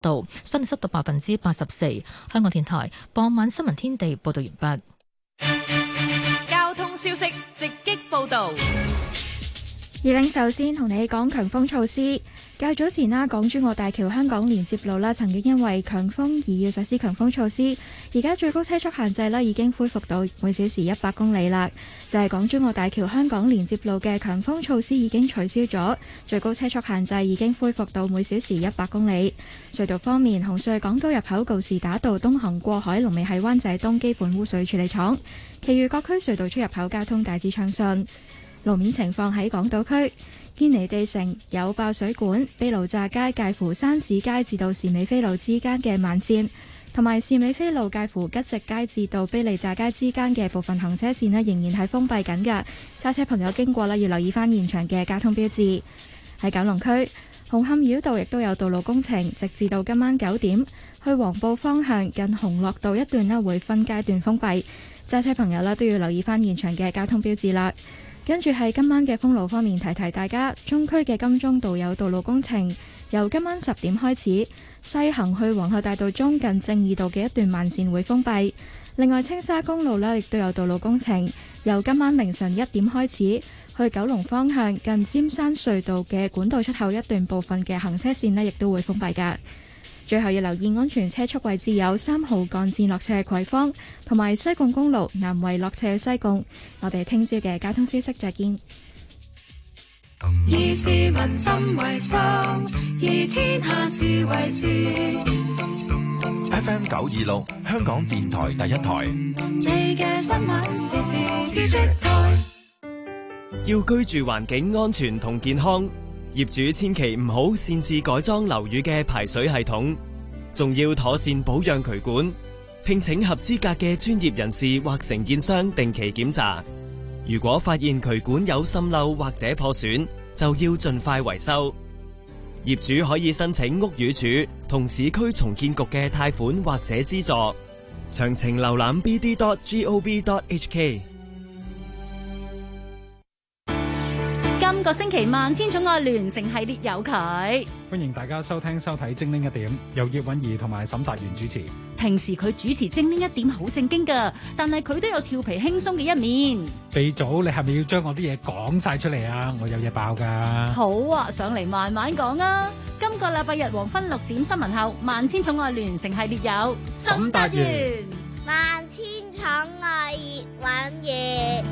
度，相對濕度84%。香港電台傍晚新聞天地報道完畢。 交通消息直擊報道。 二領首先同你講強風措施。較早前啦，港珠澳大橋香港連接路啦，曾經因為強風而要實施強風措施。而家最高車速限制啦已經恢復到每小時100公里啦。就係港珠澳大橋香港連接路嘅強風措施已經取消咗，最高車速限制已經恢復到每小時100公里。隧道方面，紅隧港島入口告士打道東行過海龍尾喺灣仔東基本污水處理廠，其餘各區隧道出入口交通大致暢順。路面情況喺港島區堅尼地城有爆水管，卑路乍街介乎山市街至到士美菲路之間嘅慢線，同埋士美菲路介乎吉直街至到卑利乍街之間嘅部分行車線仍然係封閉緊㗎。揸車朋友經過啦，要留意返現場嘅交通標誌。喺九龍區紅磡繞道亦都有道路工程，直至到今晚9點，去黃埔方向近洪樂道一段啦會分階段封閉，揸車朋友啦都要留意返現場嘅交通標誌啦。跟住係今晚嘅封路方面，提提大家，中區嘅金鐘道有道路工程，由今晚10點開始，西行去皇后大道中近正義道嘅一段慢線會封閉。另外，青沙公路呢亦都有道路工程，由今晚凌晨1點開始，去九龍方向近尖山隧道嘅管道出口一段部分嘅行車線呢亦都會封閉㗎。最後要留意安全車速位置有3號幹線落斜葵芳，同埋西貢公路南圍落斜西貢。我哋聽朝嘅交通消息再見。 以市民心為心，以天下事為事。FM 926香港電台第一台。你嘅新聞時事知識台。 要居住環境安全同健康，業主千祈唔好擅自改裝樓宇嘅排水系統，仲要妥善保養渠管，聘請合資格嘅專業人士或承建商定期檢查。如果發現渠管有滲漏或者破損，就要盡快維修。業主可以申請屋宇署同市區重建局嘅貸款或者資助。詳情瀏覽 bd.gov.hk。 今個星期萬千寵愛聯成系列有佢， 歡迎大家收聽收睇精靈一點，由葉韻儀同埋沈達元主持。 平時佢主持精靈一點好正經噶，但係佢都有調皮輕鬆嘅一面。 鼻祖，你係咪要將我啲嘢講晒出嚟啊？我有嘢爆噶。 好啊，上嚟慢慢講啊。今個禮拜日黃昏6點新聞後，萬千寵愛聯成系列有沈達元。 萬千寵愛葉韻儀。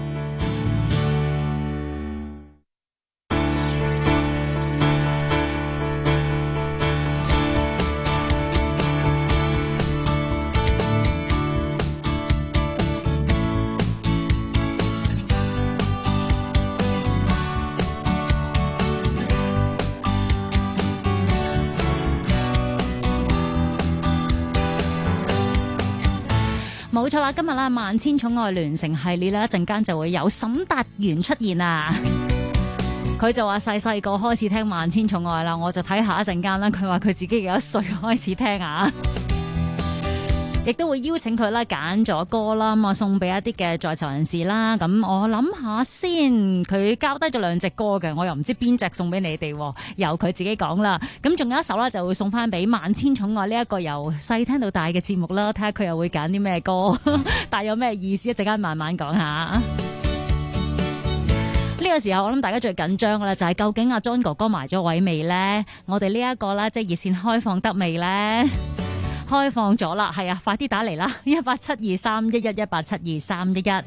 冇錯啦，今日啦萬千寵愛聯成系列咧，一陣間就會有沈達元出現啊！佢就話細細個開始聽萬千寵愛啦，我就睇下一陣間啦。佢話佢自己幾多歲開始聽啊？亦都會邀請佢啦，揀咗歌啦，咁啊送俾一啲嘅在囚人士啦。咁我諗下先，佢交低咗2隻歌嘅，我又唔知邊隻送俾你哋，由佢自己講啦。咁仲有一首啦，就會送翻俾萬千寵愛呢一個由細聽到大嘅節目啦。睇下佢又會揀啲咩歌，但有咩意思，一陣間慢慢講下。呢個時候我諗大家最緊張嘅啦，就係究竟阿 John 哥哥埋咗位未呢？我哋呢一個啦，即係熱線開放得未呢？開放咗啦，係啊，快啲打嚟啦！1872311，1872311。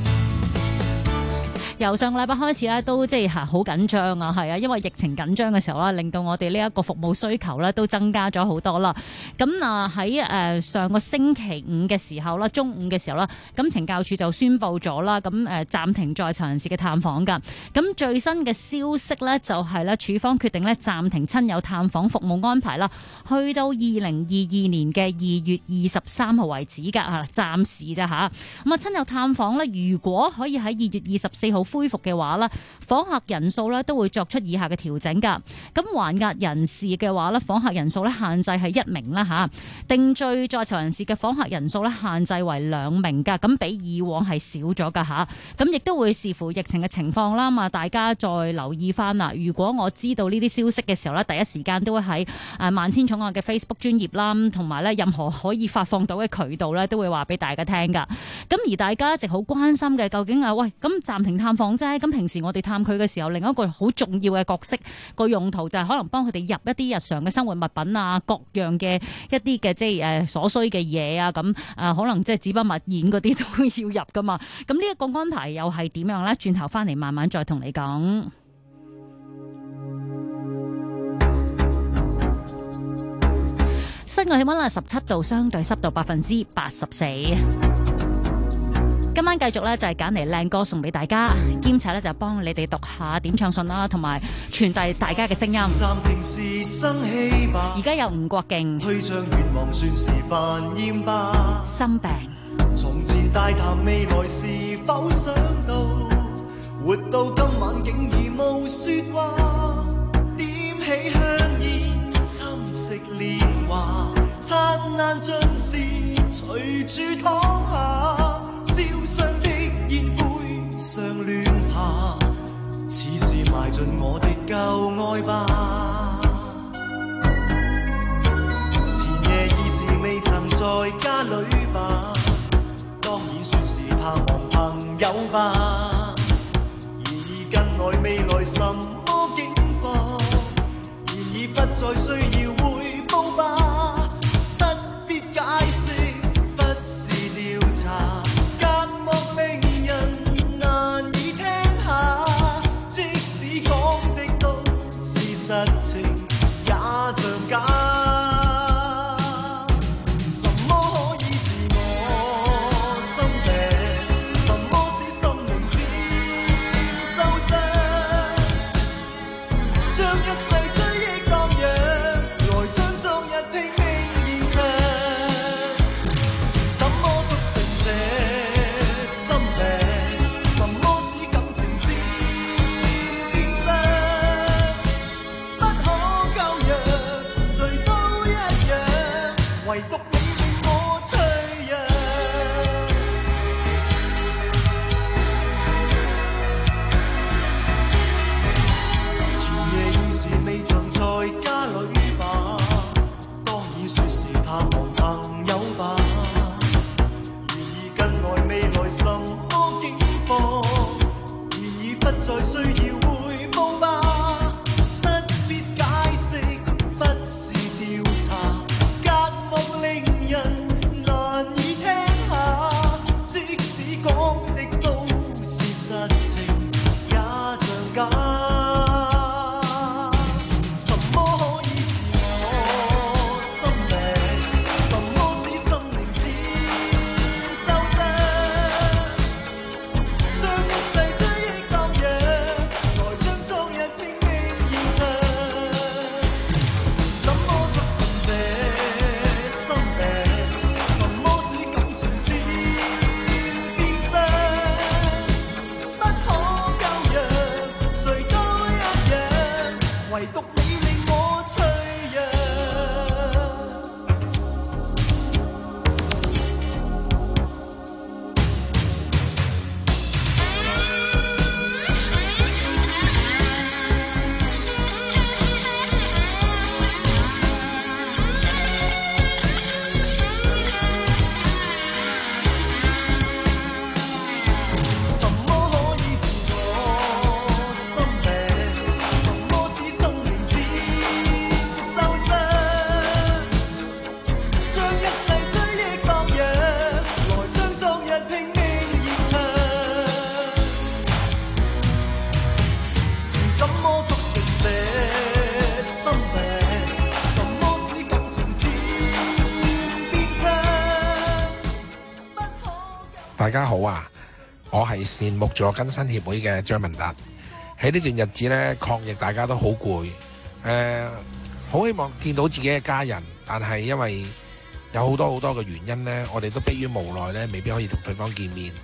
由上個禮拜開始咧，都即係好緊張啊，係啊，因為疫情緊張嘅時候啦，令到我哋呢一個服務需求咧都增加咗好多啦。咁啊喺上個星期五嘅時候啦，中午嘅時候啦，咁懲教署就宣布咗啦，咁暫停在囚人士嘅探訪㗎。咁最新嘅消息咧就係咧，署方決定咧暫停親友探訪服務安排啦，去到2022年嘅2月23號為止㗎嚇，暫時啫嚇。咁啊親友探訪咧，如果可以喺2月24號恢復嘅話咧，訪客人數咧都會作出以下嘅調整㗎。咁還押人士嘅話咧，訪客人數咧限制係1名啦嚇，定罪在囚人士嘅訪客人數咧限制為2名㗎，咁比以往係少咗㗎嚇。咁亦都會視乎疫情嘅情況啦嘛，大家再留意翻啦。如果我知道呢啲消息嘅時候咧，第一時間都會喺萬千寵愛嘅 Facebook 專頁啦，同埋咧任何可以發放到嘅渠道咧，都會話俾大家聽㗎。咁而大家一直好關心嘅，究竟喂咁暫停探訪啫，咁平時我哋探佢嘅時候，另一個好重要嘅角色個用途就係可能幫佢哋入一啲日常嘅生活物品啊，各樣嘅一啲嘅即係所需嘅嘢啊，咁可能即係紙筆墨硯嗰啲都要入噶嘛。咁呢一個安排又係點樣咧？轉頭翻嚟慢慢再同你講。室外氣溫係17度，相對濕度84%。今晚繼續咧就係揀嚟靚歌送俾大家，兼且咧就幫你哋讀下點唱信啦，同埋傳遞大家嘅聲音。而家有吳國敬，推將願望算是繁厭吧。心病。從前大談未來是否想到，活到今晚竟已無說話，點起香煙侵蝕年華，燦爛盡是隨處躺下，燒傷的煙灰尚亂下，似是埋進我的舊愛吧。前夜已是未曾在家裏吧，當然算是探望朋友吧。然而近來未來什麼境況，然而不再需要匯報吧，不必解釋，不是調查，隔膜令人難以聽下，即使講的都是實情，也像假。 大家好啊，我係善牧助更新協會嘅張文達。喺呢段日子呢，抗疫大家都好攰，好希望見到自己嘅家人，但係因為有好多嘅原因呢，我哋都迫於無奈呢，未必可以同對方見面。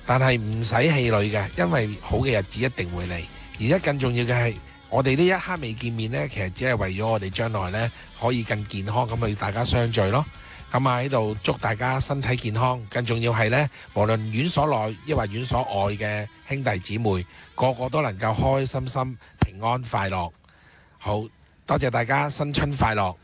但係唔使氣餒嘅，因為好嘅日子一定會嚟。而家更重要嘅係，我哋呢一刻未見面呢，其實只係為咗我哋將來呢可以更健康咁去大家相聚咯。咁喺度祝大家身體健康，更重要係呢，無論院所內抑或院所外嘅兄弟姊妹，個個都能夠開開心心、平安快樂。好多謝大家，新春快樂！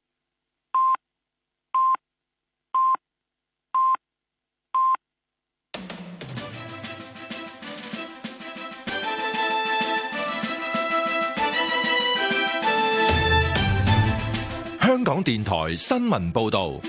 香港電台新聞報道。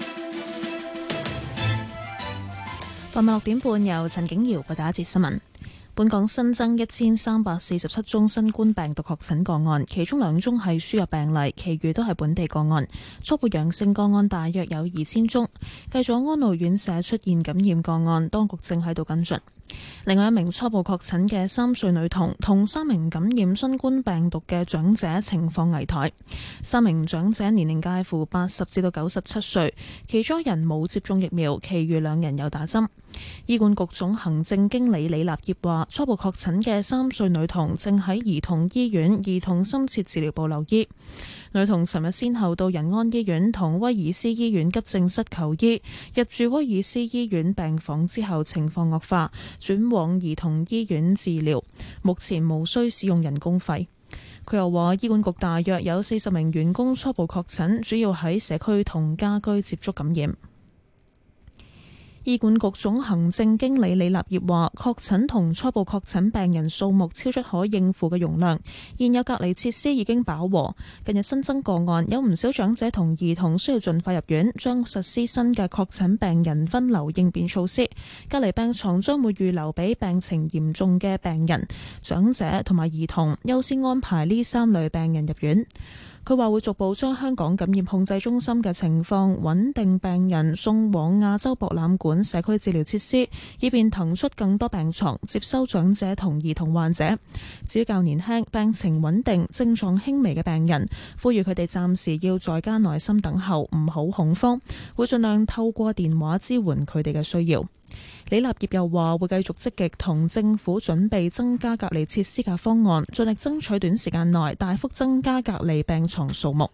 傍晚6點半，由陳景瑤報道一節新聞。本港新增1347宗新冠病毒確診個案，其中2宗係輸入病例，其餘都係本地個案。初步陽性個案大約有2000宗。繼續安老院舍出現感染個案，當局正喺度跟進。另外一名初步確診嘅3歲女童同3名感染新冠病毒嘅長者情況危殆。3名長者年齡介乎80至到97歲，其中一人冇接種疫苗，其餘2人有打針。醫管局總行政經理李立業話，初步確診嘅3歲女童正喺兒童醫院兒童深切治療部留醫。女童尋日先後到仁安醫院同威爾斯醫院急症室求醫，入住威爾斯醫院病房之後情況惡化，轉往兒童醫院治療，目前無需使用人工肺。佢又話，醫管局大約有40名員工初步確診，主要喺社區同家居接觸感染。醫管局總行政經理李立業話，確診同初步確診病人數目超出可應付嘅容量，現有隔離設施已經飽和。近日新增個案有唔少長者同兒童需要盡快入院，將實施新嘅確診病人分流應變措施。隔離病床將會預留俾病情嚴重嘅病人、長者同埋兒童，優先安排呢3類病人入院。佢話會逐步將香港感染控制中心嘅情況穩定病人送往亞洲博覽館社區治療設施，以便騰出更多病床接收長者同兒童患者。至於較年輕、病情穩定、症狀輕微嘅病人，呼籲佢哋暫時要在家耐心等候，唔好恐慌，會盡量透過電話支援佢哋嘅需要。李立業又話會繼續積極同政府準備增加隔離設施嘅方案，盡力爭取短時間內大幅增加隔離病床數目。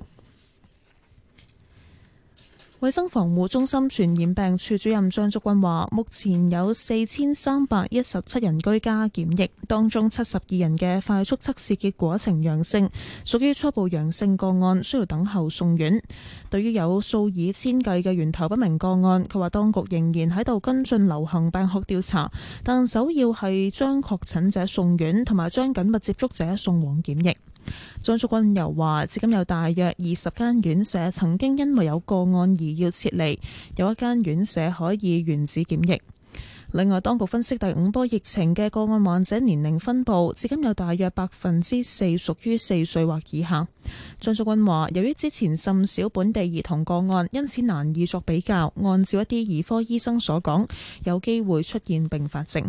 衛生防護中心傳染病處主任張竹君話，目前有4317人居家檢疫，當中72人嘅快速測試結果呈陽性，屬於初步陽性個案，需要等候送院。對於有數以千計嘅源頭不明個案，佢話當局仍然喺度跟進流行病學調查，但首要係將確診者送院，同埋將緊密接觸者送往檢疫。張竹君又話，至今有大約20間院舍曾經因為有個案而要撤離，有一間院舍可以原址檢疫。另外，當局分析第5波疫情嘅個案患者年齡分佈，至今有大約4%屬於4歲或以下。張竹君話，由於之前甚少本地兒童個案，因此難以作比較。按照一啲兒科醫生所講，有機會出現併發症。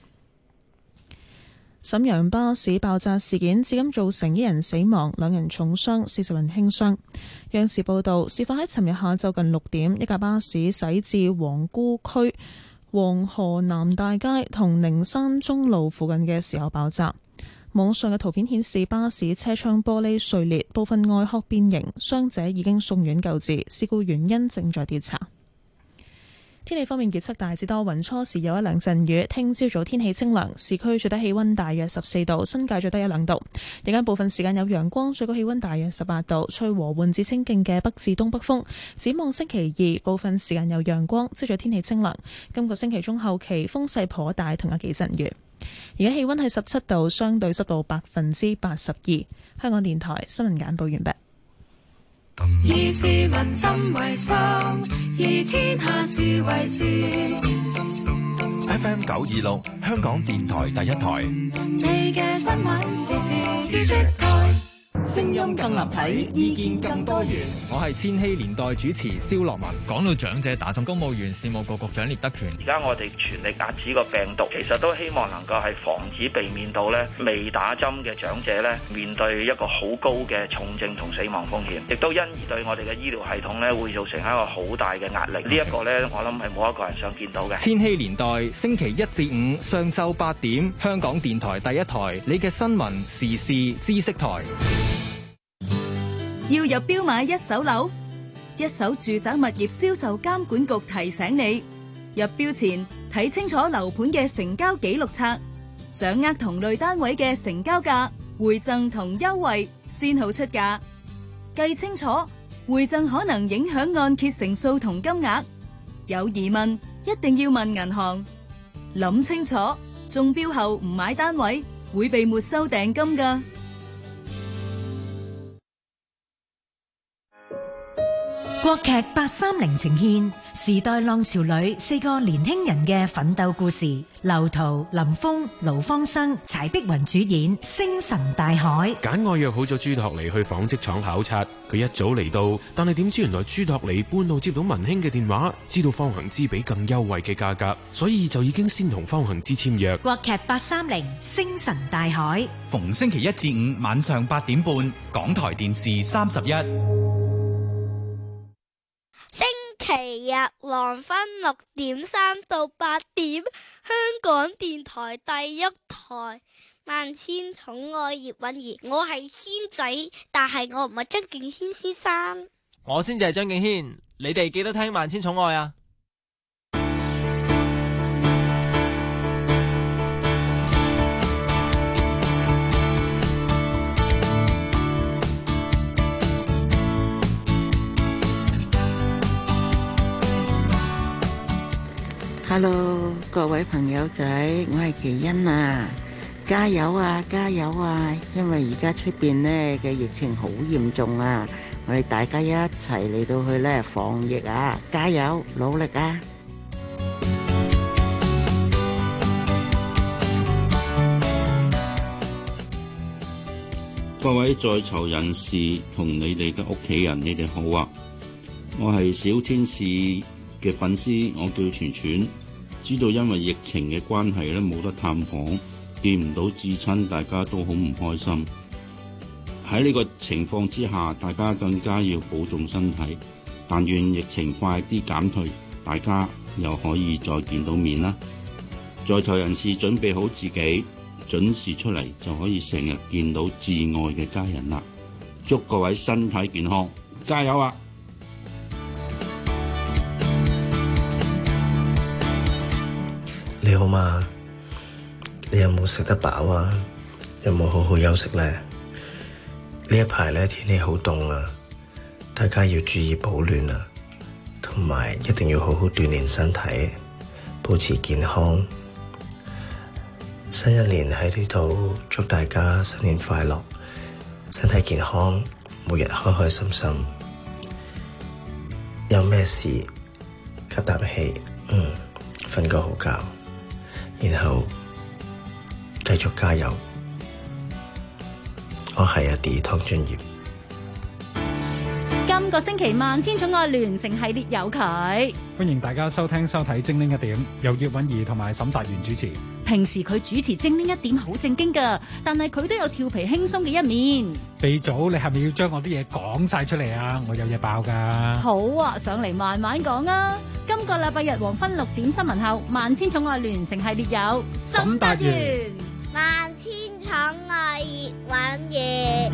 瀋陽巴士爆炸事件至今造成1人死亡、2人重傷、40人輕傷。央視報道，事發喺尋日下晝近6點，一架巴士駛至皇姑區黃河南大街同寧山中路附近嘅時候爆炸。網上嘅圖片顯示，巴士車窗玻璃碎裂，部分外殼變形，傷者已經送院救治，事故原因正在調查。天氣方面，預測大致多雲，初時有1兩陣雨。聽朝早天氣清涼，市區最低氣溫大約14度，新界最低1、2度。日間部分時間有陽光，最高氣溫大約18度，吹和緩至清勁嘅北至東北風。展望星期2，部分時間有陽光，朝早天氣清涼。今個星期中後期風勢頗大，同有幾陣雨。而家氣溫係17度，相對濕度82%。香港電台新聞簡報完畢。 以市民心為心，以天下事為事。 FM 926，香港電台第一台。 你嘅新聞時事知識台。 聲音更立體，意見更多元。 我係千禧年代主持蕭樂文。講到長者打針，公務員事務局局長聶德權。 而家我哋全力壓止個病毒，其實都希望能夠係防止避免到咧未打針嘅長者咧面對一個好高嘅重症同死亡風險，亦都因而對我哋嘅醫療系統咧會造成一個好大嘅壓力。呢一個咧，我諗係冇一個人想見到嘅。 千禧年代星期一至五上晝8點，香港電台第一台，你嘅新聞時事知識台。 要入標買一手樓，一手住宅物業銷售監管局提醒你，入標前睇清楚樓盤嘅成交記錄冊，掌握同類單位嘅成交價、回贈同優惠，先好出價。計清楚回贈可能影響按揭成數同金額，有疑問一定要問銀行。諗清楚，中標後唔買單位會被沒收訂金㗎。 國劇830呈現時代浪潮裏4個年輕人嘅奮鬥故事。劉濤、林峰、盧芳生、柴碧雲主演《星辰大海》。 簡愛約好咗朱托尼去紡織廠考察，佢一早嚟到，但係點知原來朱托尼半路接到文興嘅電話，知道方行之比更優惠嘅價格，所以就已經先同方行之簽約。 國劇830《星辰大海》， 逢星期一至五晚上8點半，港台電視31。 星期日黃昏6點3到8點，香港電台第一台，萬千寵愛葉韻儀。我係軒仔，但係我唔係張敬軒先生。 我先至係張敬軒，你哋記得聽萬千寵愛啊！ Hello， 各位朋友仔，我係奇欣啊，加油啊，加油啊！因為而家出邊呢嘅疫情好嚴重啊，我哋大家一齊嚟到去呢防疫啊，加油，努力啊！ 各位在囚人士同你哋嘅屋企人，你哋好啊！我係小天使嘅粉絲，我叫全全。知道因為疫情嘅關係咧，冇得探訪，見唔到至親，大家都好唔開心。喺呢個情況之下，大家更加要保重身體。但願疫情快啲減退，大家又可以再見到面啦。在囚人士準備好自己，準時出嚟就可以成日見到至愛嘅家人啦。祝各位身體健康，加油啊！ 你好嘛？你有冇食得飽啊？有冇好好休息呢？呢一排咧天氣好凍啊，大家要注意保暖啊，同埋一定要好好鍛鍊身體，保持健康。新一年喺呢度祝大家新年快樂，身體健康，每日開開心心。有咩事吸啖氣，瞓個好覺。然後繼續加油，我係阿 D 湯俊業。 今個星期萬千寵愛聯成系列有佢， 歡迎大家收聽收睇精靈一點，由葉韻儀同埋沈達元主持。 平時佢主持精靈一點好正經噶，但係佢都有調皮輕鬆嘅一面。 鼻祖，你係咪要將我啲嘢講晒出嚟啊？我有嘢爆噶。 好啊，上嚟慢慢講啊。今個禮拜日黃昏6點新聞後，萬千寵愛聯成系列有沈達元、 萬千寵愛葉韻儀。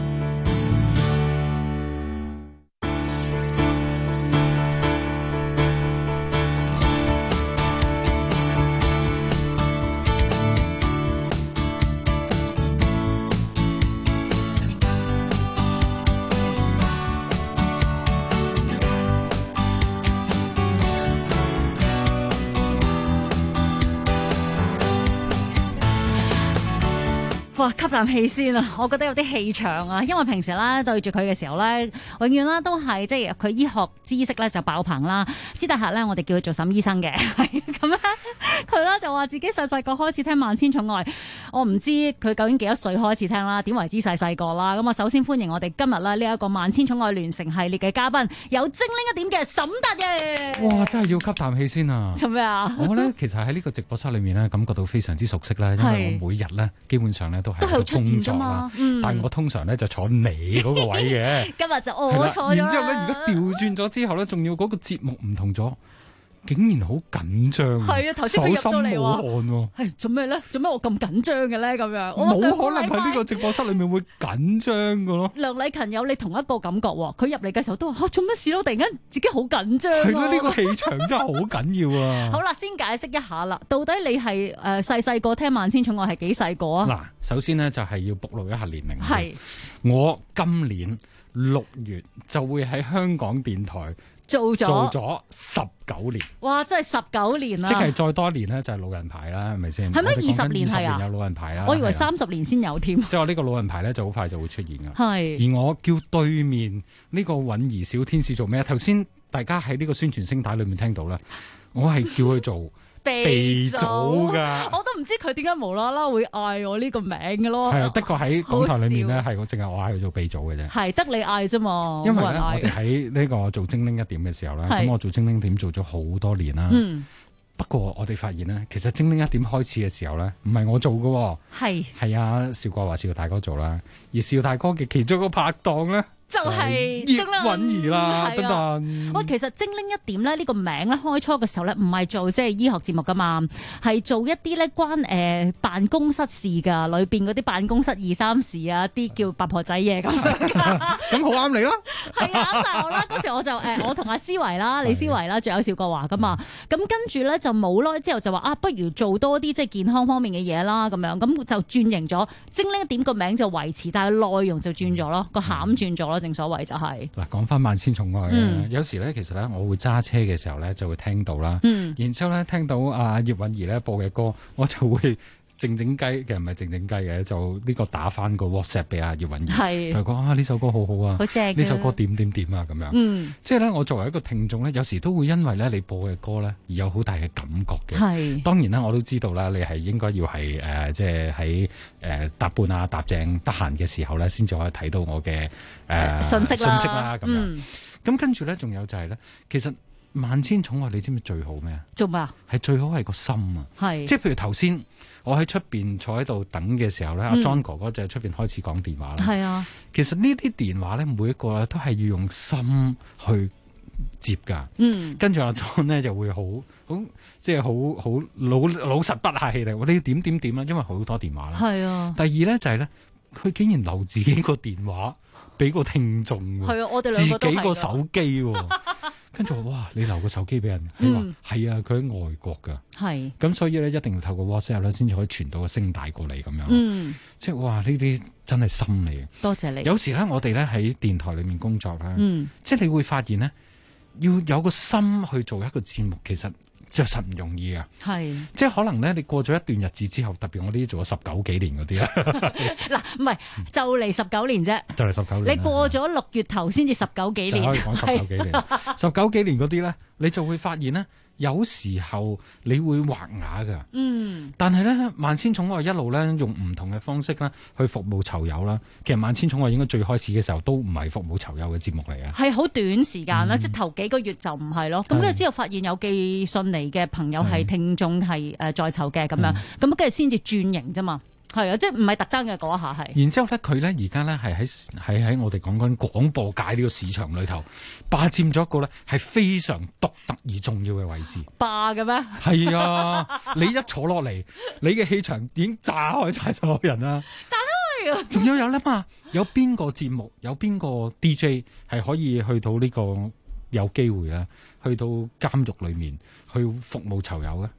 哇！吸啖氣先啊，我覺得有啲氣場啊，因為平時咧對住佢嘅時候咧，永遠咧都係即係佢醫學知識咧就爆棚啦。私底下咧，我哋叫佢做沈醫生嘅，係咁咧，佢咧就話自己細細個開始聽萬千寵愛，我唔知佢究竟幾多歲開始聽啦，點為之細細個啦？咁啊，首先歡迎我哋今日咧呢一個萬千寵愛聯成系列嘅嘉賓，有精靈一點嘅沈達嘅。 哇！真係要吸啖氣先啊！ 做咩啊？ 我咧其實喺呢個直播室裏面咧，感覺到非常之熟悉啦，因為我每日咧基本上咧都係工作啦，但係我通常咧就坐你嗰個位嘅， 今日就我坐咗。 然之後咧，而家調轉咗之後咧，仲要嗰個節目唔同咗，竟然好緊張， 係啊！頭先佢入到嚟話， 手心冇汗， 係做咩咧？做咩我咁緊張嘅咧？咁樣冇可能喺呢個直播室裏面會緊張嘅咯。 梁禮勤有你同一個感覺喎，佢入嚟嘅時候都話做乜事咯？突然間自己好緊張。 係咯，呢個氣場真係好緊要啊！ 好啦，先解釋一下啦，到底你係細個聽萬千寵愛係幾細個啊？ 嗱，首先呢，就係要暴露一下年齡。 係我今年6月就會喺香港電台做咗19年。 哇！真係19年啦！ 即係再多一年咧，就係老人牌啦，係咪先？ 係咩？20年係啊？ 有老人牌啦。 我以為30年先有添。 即係我呢個老人牌咧，就好快就會出現噶。 係。而我叫對面呢個韻兒小天使做咩？頭先大家喺呢個宣傳聲帶裏面聽到啦，我係叫佢做鼻祖噶。 我都唔知佢點解無啦啦會嗌我呢個名嘅咯。 係啊，的確喺港台裏面咧，係我淨係我嗌佢做鼻祖嘅啫。 係得你嗌啫嘛。 因為咧，我哋喺呢個做精靈一點嘅時候咧，咁我做精靈點做咗好多年啦。不過我哋發現咧，其實精靈一點開始嘅時候咧，唔係我做嘅，係啊邵國華邵大哥做啦。而邵大哥嘅其中一個拍檔咧， 就係葉韻兒啦，等等。 喂，其實精靈一點咧呢個名咧開初嘅時候咧，唔係做即係醫學節目噶嘛，係做一啲咧關辦公室事噶，裏邊嗰啲辦公室2、3事啊，啲叫八婆仔嘢咁樣。 咁好啱你咯。 係啊，啱晒我啦。嗰時我就我同阿思維啦、李思維啦，仲有邵國華噶嘛。咁跟住咧就冇耐之後就話不如做多啲即係健康方面嘅嘢啦，咁樣咁就轉型咗。精靈一點個名就維持，但係內容就轉咗咯，個餡轉咗咯。正所謂就係嗱，講翻萬千寵愛有時咧，其實咧，我會揸車嘅時候咧，就會聽到啦。然之後咧，聽到阿葉韻兒咧播嘅歌，我就會靜靜雞，其實唔係靜靜雞嘅，就呢個打翻個 WhatsApp 俾阿葉韻兒，佢講呢首歌好好啊， 好正， 呢首歌點點點啊咁樣。即係咧，我作為一個聽眾咧，有時都會因為咧你播嘅歌咧而有好大嘅感覺嘅。當然啦，我都知道啦，你係應該要係即係喺搭半啊搭正得閒嘅時候咧，先至可以睇到我嘅信息啦咁樣。咁跟住咧，仲有就係咧，其實萬千寵愛你知唔知最好咩啊？ 做咩啊？ 係最好係個心啊！即係譬如頭先我喺出邊坐喺度等嘅時候咧，阿 John 哥哥就喺出邊開始講電話啦。 係啊，其實呢啲電話咧，每一個都係要用心去接噶。跟住阿 John 咧就會好即係好老實不客氣嚟。你要點點點啦，因為好多電話啦。 係啊。第二咧就係咧，佢竟然留自己個電話俾個聽眾。 係啊，我哋兩個都係。 自己個手機。跟住哇！你留個手機俾人，佢話係啊，佢喺外國噶，咁所以咧一定要透過 WhatsApp 咧，先至可以傳到個聲帶過嚟咁樣。即係哇！呢啲真係心嚟嘅。多謝你。有時咧，我哋咧喺電台裏面工作啦，即係你會發現咧，要有個心去做一個節目，其實就實唔容易啊。即係可能咧，你過咗一段日子之後，特別我呢啲做咗19幾年嗰啲咧， 嗱唔係就嚟19年啫， 就嚟19年。 你過咗6月頭先至19幾年， 就可以講19幾年。19幾年嗰啲咧，你就會發現咧，有時候你會畫啞噶。但係咧，萬千寵愛一路咧用唔同嘅方式咧去服務囚友啦。其實萬千寵愛應該最開始嘅時候都唔係服務囚友嘅節目嚟嘅， 係好短時間啦，即係頭幾個月就唔係咯。咁跟住之後發現有寄信嚟嘅朋友係聽眾係在囚嘅咁樣，咁跟住先至轉型啫嘛。係啊，即係唔係特登嘅嗰一下係。 然之後咧，佢咧而家咧係喺我哋講緊廣播界呢個市場裏頭霸佔咗一個咧係非常獨特而重要嘅位置。 霸嘅咩？係啊，你一坐落嚟，你嘅氣場已經炸開晒所有人啦。 但係仲有啦嘛？有邊個節目有邊個 DJ 係可以去到呢個有機會咧，去到監獄裏面去服務囚友嘅？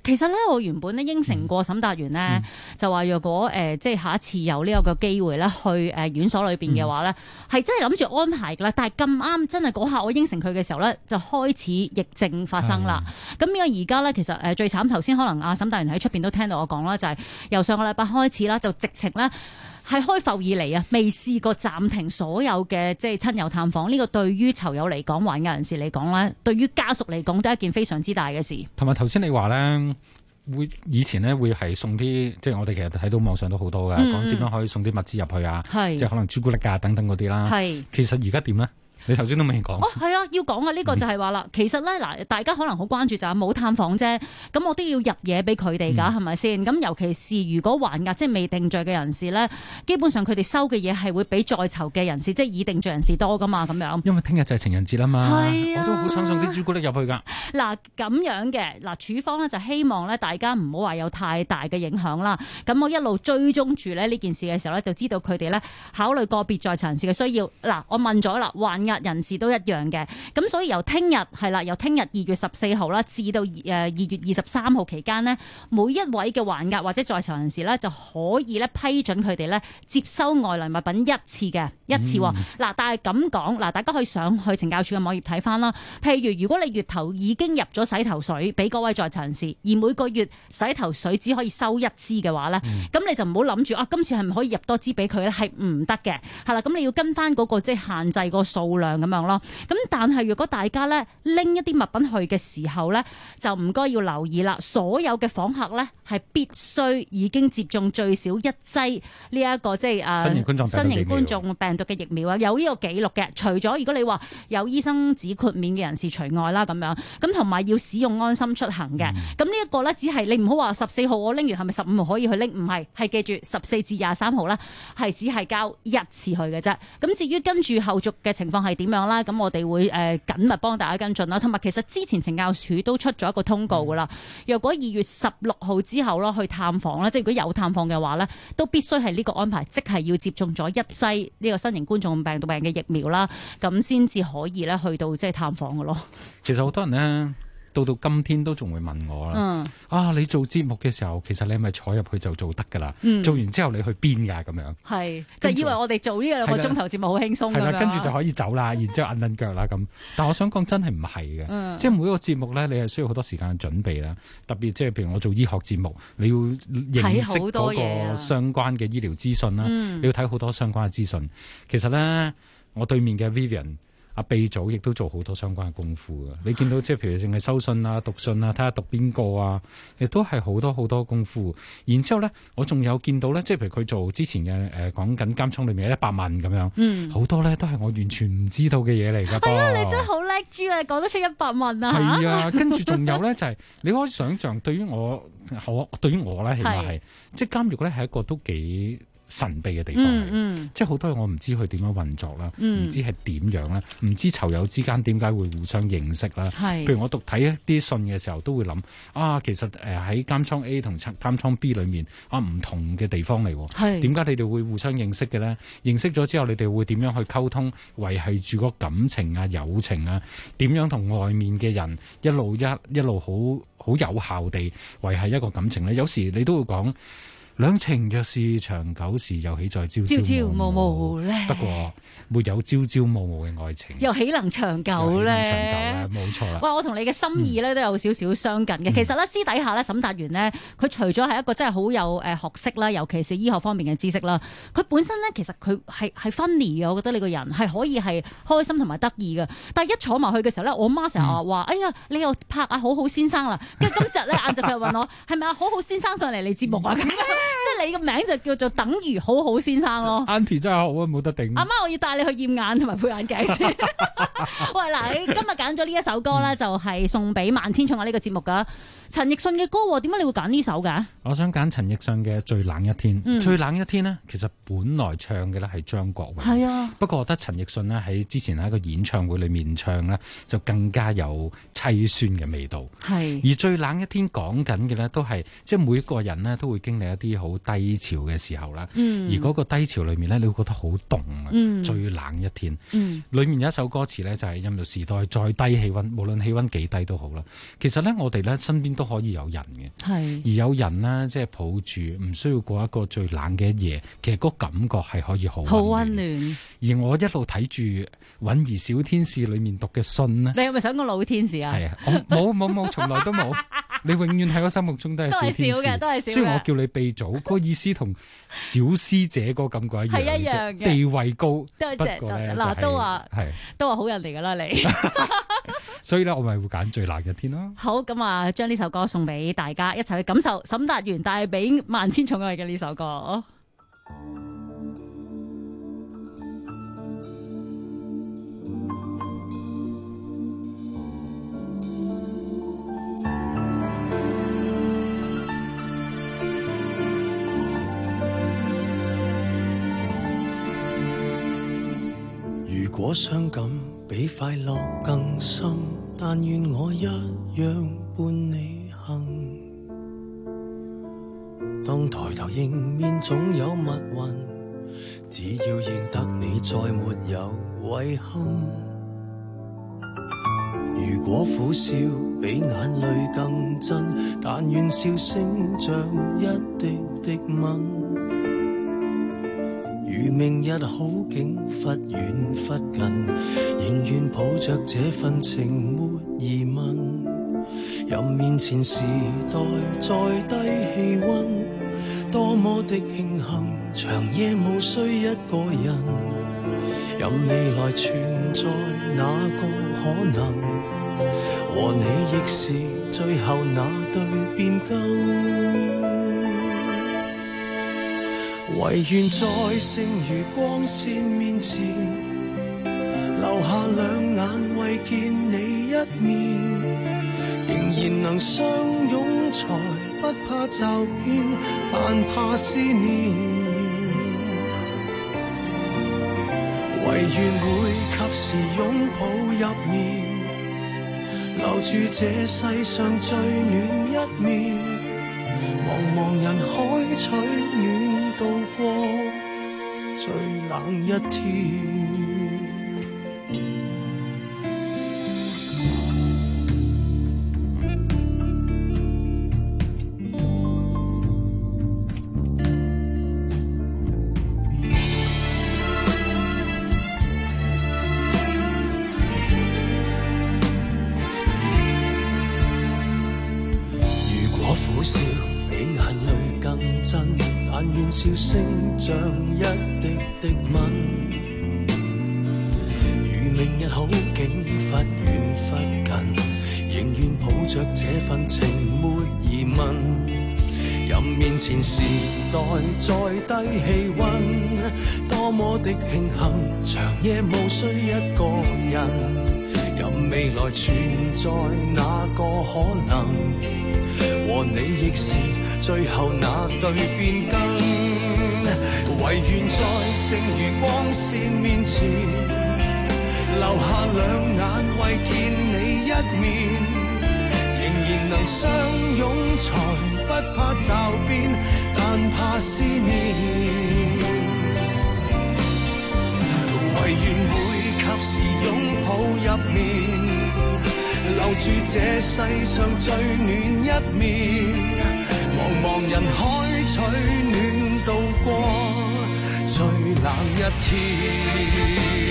其實咧，我原本咧應承過沈達元咧，就話若果即係下一次有呢個機會咧，去院所裏邊嘅話咧，係真係諗住安排㗎啦。但係咁啱，真係嗰下我應承佢嘅時候咧，就開始疫症發生啦。咁呢個而家咧，其實最慘頭先可能阿沈達元喺出邊都聽到我講啦，就係由上個禮拜開始啦，就直情咧。係開埠以嚟啊，未試過暫停所有嘅即係親友探訪。呢個對於囚友嚟講，患癌人士嚟講咧，對於家屬嚟講都係一件非常之大嘅事。 同埋頭先你話咧，以前咧會係送啲，即係我哋其實睇到網上都好多嘅，講點樣可以送啲物資入去啊，即係可能朱古力啊等等嗰啲啦。其實而家點咧？你頭先都未講。 哦，係啊，要講啊，呢個就係話啦，其實咧嗱，大家可能好關注就係冇探訪啫，咁我都要入嘢俾佢哋㗎，係咪先？咁尤其是如果還押即係未定罪嘅人士咧，基本上佢哋收嘅嘢係會比在囚嘅人士即係已定罪人士多㗎嘛，咁樣。因為聽日就係情人節啦嘛， 係啊， 我都好想送啲朱古力入去㗎。 嗱咁樣嘅嗱，處方咧就希望咧大家唔好話有太大嘅影響啦。咁我一路追蹤住咧呢件事嘅時候咧，就知道佢哋咧考慮個別在囚人士嘅需要。嗱，我問咗啦，還押人士都一樣嘅，咁所以由聽日係啦，由聽日2月14號啦，至到2月23號期間呢，每一位嘅還押或者在囚人士咧就可以咧批准佢哋咧接收外來物品一次嘅一次。嗱，但係咁講，嗱，大家可以上去懲教署嘅網頁睇翻啦。譬如如果你月頭已經入咗洗頭水俾嗰位在囚人士，而每個月洗頭水只可以收1支嘅話咧，咁你就唔好諗住啊，今次係咪可以入多支俾佢咧？係唔得嘅，係啦，咁你要跟翻嗰個即係限制個數量咁樣。咁但係如果大家咧拎一啲物品去嘅時候咧，就唔該要留意啦。所有嘅訪客咧係必須已經接種最少1劑呢一個即係新型冠狀病毒嘅疫苗啊，有呢個記錄嘅。除咗如果你話有醫生指豁免嘅人士除外啦，咁樣咁同埋要使用安心出行嘅。咁呢一個咧只係你唔好話14號我拎完係咪15號可以去拎？唔係，係記住14至23號咧係只係交1次去嘅啫。咁至於跟住後續嘅情況係點樣啦？咁我哋會緊密幫大家跟進啦，同埋其實之前懲教署都出咗一個通告噶啦。若果2月16號之後咯去探訪啦，即係如果有探訪嘅話咧，都必須係呢個安排，即係要接種咗1劑呢個新型冠狀病毒病嘅疫苗啦，咁先至可以咧去到即係探訪嘅咯。 其實好多人呢，到今天都仲會問我啦。你做節目嘅時候，其實你係咪坐入去就做得噶啦？做完之後你去邊㗎咁樣？係就以為我哋做呢2個鐘頭節目好輕鬆㗎。係啦， 跟住就可以走啦，然之後揞腳啦咁。但我想講真係唔係嘅，即係每一個節目咧，你係需要好多時間準備啦。特別即係譬如我做醫學節目，你要認識嗰個相關嘅醫療資訊啦，你要睇好多相關嘅資訊。其實咧，我對面嘅 Vivian。阿秘組亦都做好多相關嘅功夫嘅，你見到即係譬如淨係收信啊、讀信啊、睇下讀邊個啊，亦都係好多好多功夫。然之後咧，我仲有見到咧，即係譬如佢做之前嘅講緊監倉裏面嘅100萬咁樣，好多咧都係我完全唔知道嘅嘢嚟㗎噃。係啊， 你真係好叻豬啊，講得出100萬啊！ 係啊，跟住仲有咧就係、你可以想像對於我咧，起碼係即係監獄咧係一個都幾神秘嘅地方嚟，即係好多嘢我唔知佢點樣運作啦，唔知係點樣啦，唔知囚友之間點解會互相認識啦。譬如我睇一啲信嘅時候，都會諗其實喺監倉 A 同監倉 B 裏面唔同嘅地方嚟，點解你哋會互相認識嘅咧？認識咗之後，你哋會點樣去溝通，維繫住個感情啊、友情啊？點樣同外面嘅人一路好有效地維繫一個感情咧？有時你都會講。兩情若是長久時，又豈在朝朝暮暮咧？不過沒有朝朝暮暮嘅愛情， 又豈能長久咧？ 冇錯啦。 哇！我同你嘅心意咧都有少少相近嘅。其實咧私底下咧，沈達元呢，佢除咗係一個真係好有學識啦，尤其是醫學方面嘅知識啦，佢本身咧其實佢係 funny 嘅。我覺得你個人係可以係開心同埋得意嘅。但係一坐埋去嘅時候咧，我媽成日話：哎呀，你又拍阿好好先生啦。跟住今日咧晏晝佢又問我：係咪阿好好先生上嚟你節目啊？咁即係你個名就叫做等於好好先生咯。Auntie 真係好啊，冇得頂。阿媽，我要帶你去驗眼同埋配眼鏡先。喂，嗱，你今日揀咗呢一首歌咧，就係送俾萬千寵愛呢個節目噶。陳奕迅嘅歌，點解你會揀呢首㗎？我想揀陳奕迅嘅《最冷一天》。最冷一天呢，其實本來唱嘅咧係張國榮。係啊。不過我覺得陳奕迅呢，喺之前喺一個演唱會裏面唱呢，就更加有凄酸嘅味道。係。而最冷一天講緊嘅咧，都係即係每個人呢都會經歷一啲啲好低潮嘅時候啦。而嗰個低潮裏面咧，你會覺得好凍啊，最冷一天。裏面有一首歌詞咧，就係任由時代再低氣溫，無論氣溫幾低都好啦。其實咧，我哋咧身邊都可以有人嘅，而有人呢，即係抱住唔需要過一個最冷嘅一夜，其實嗰感覺係可以好溫暖。而我一路睇住《韻兒小天使》裏面讀嘅信呢， 你係咪想講老天使啊？ 係啊，冇，從來都冇。你永遠喺我心目中都係小天使， 都係小嘅。 雖然我叫你鼻祖，嗰個意思同小師姐嗰個感覺係一樣嘅， 地位高。 不過咧嗱，都話好人嚟噶啦你。 所以咧，我咪會揀最冷嘅天咯。 好，咁啊，將呢首歌送俾大家，一齊去感受沈達元帶俾萬千寵愛嘅呢首歌。 如果傷感比快樂更深，但願我一樣伴你行。當抬頭迎面總有密雲，只要認得你再沒有遺憾。如果苦笑比眼淚更真，但願笑聲像一滴滴吻。如明日好景忽遠忽近，仍願抱着這份情沒疑問。任面前時代再低氣溫，多麼的慶幸，長夜無需一個人。任未來存在哪個可能，和你亦是最後那對變更。唯願在剩餘光線面前，留下兩眼為見你一面，仍然能相擁才不怕驟變，但怕思念。唯願會及時擁抱入眠，留住這世上最暖一面，茫茫人海取暖度過最冷一天。如果苦笑比眼淚更真，但願笑聲像一滴滴吻。如明日好景忽遠忽近，仍願抱着這份情沒疑問。任面前時代再低氣溫，多麼的慶幸，長夜無需一個人。任未來存在哪個可能，和你亦是最後那對變更。唯願在剩餘光線面前，留下兩眼為見你一面，仍然能相擁才不怕驟變，但怕思念。唯願會及時擁抱入眠，留住這世上最暖一面，茫茫人海取暖度過最冷一天。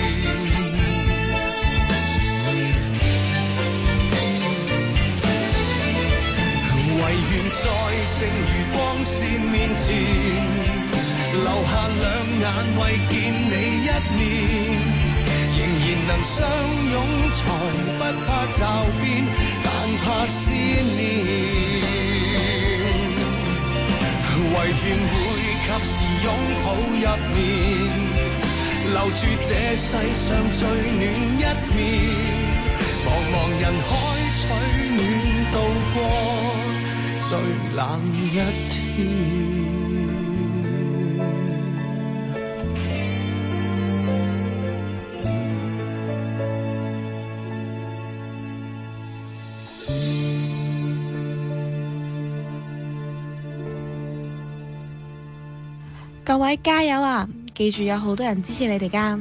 唯願在剩餘光線面前，留下兩眼為見你一面，仍然能相擁才不怕驟變，但怕思念。唯願會及時擁抱入眠，留住這世上最暖一面，茫茫人海取暖度過最冷一天。 各位加油啊！記住有好多人支持你哋㗎。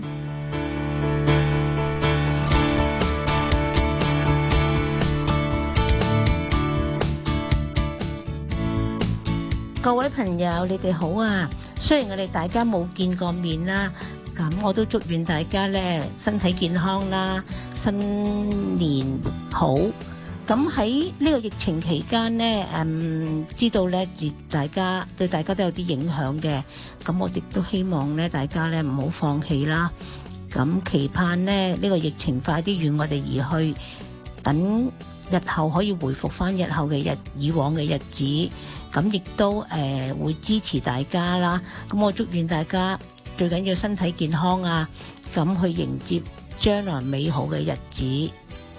各位朋友，你哋好啊！雖然我哋大家冇見過面啦，咁我都祝願大家咧身體健康啦，新年好。咁喺呢個疫情期間呢，知道咧大家對大家都有啲影響嘅，咁我亦都希望咧大家咧唔好放棄啦。咁期盼呢個疫情快啲遠我哋而去，等日後可以回復翻日後嘅以往嘅日子。咁亦都會支持大家啦。咁我祝願大家最緊要身體健康啊，咁去迎接將來美好嘅日子。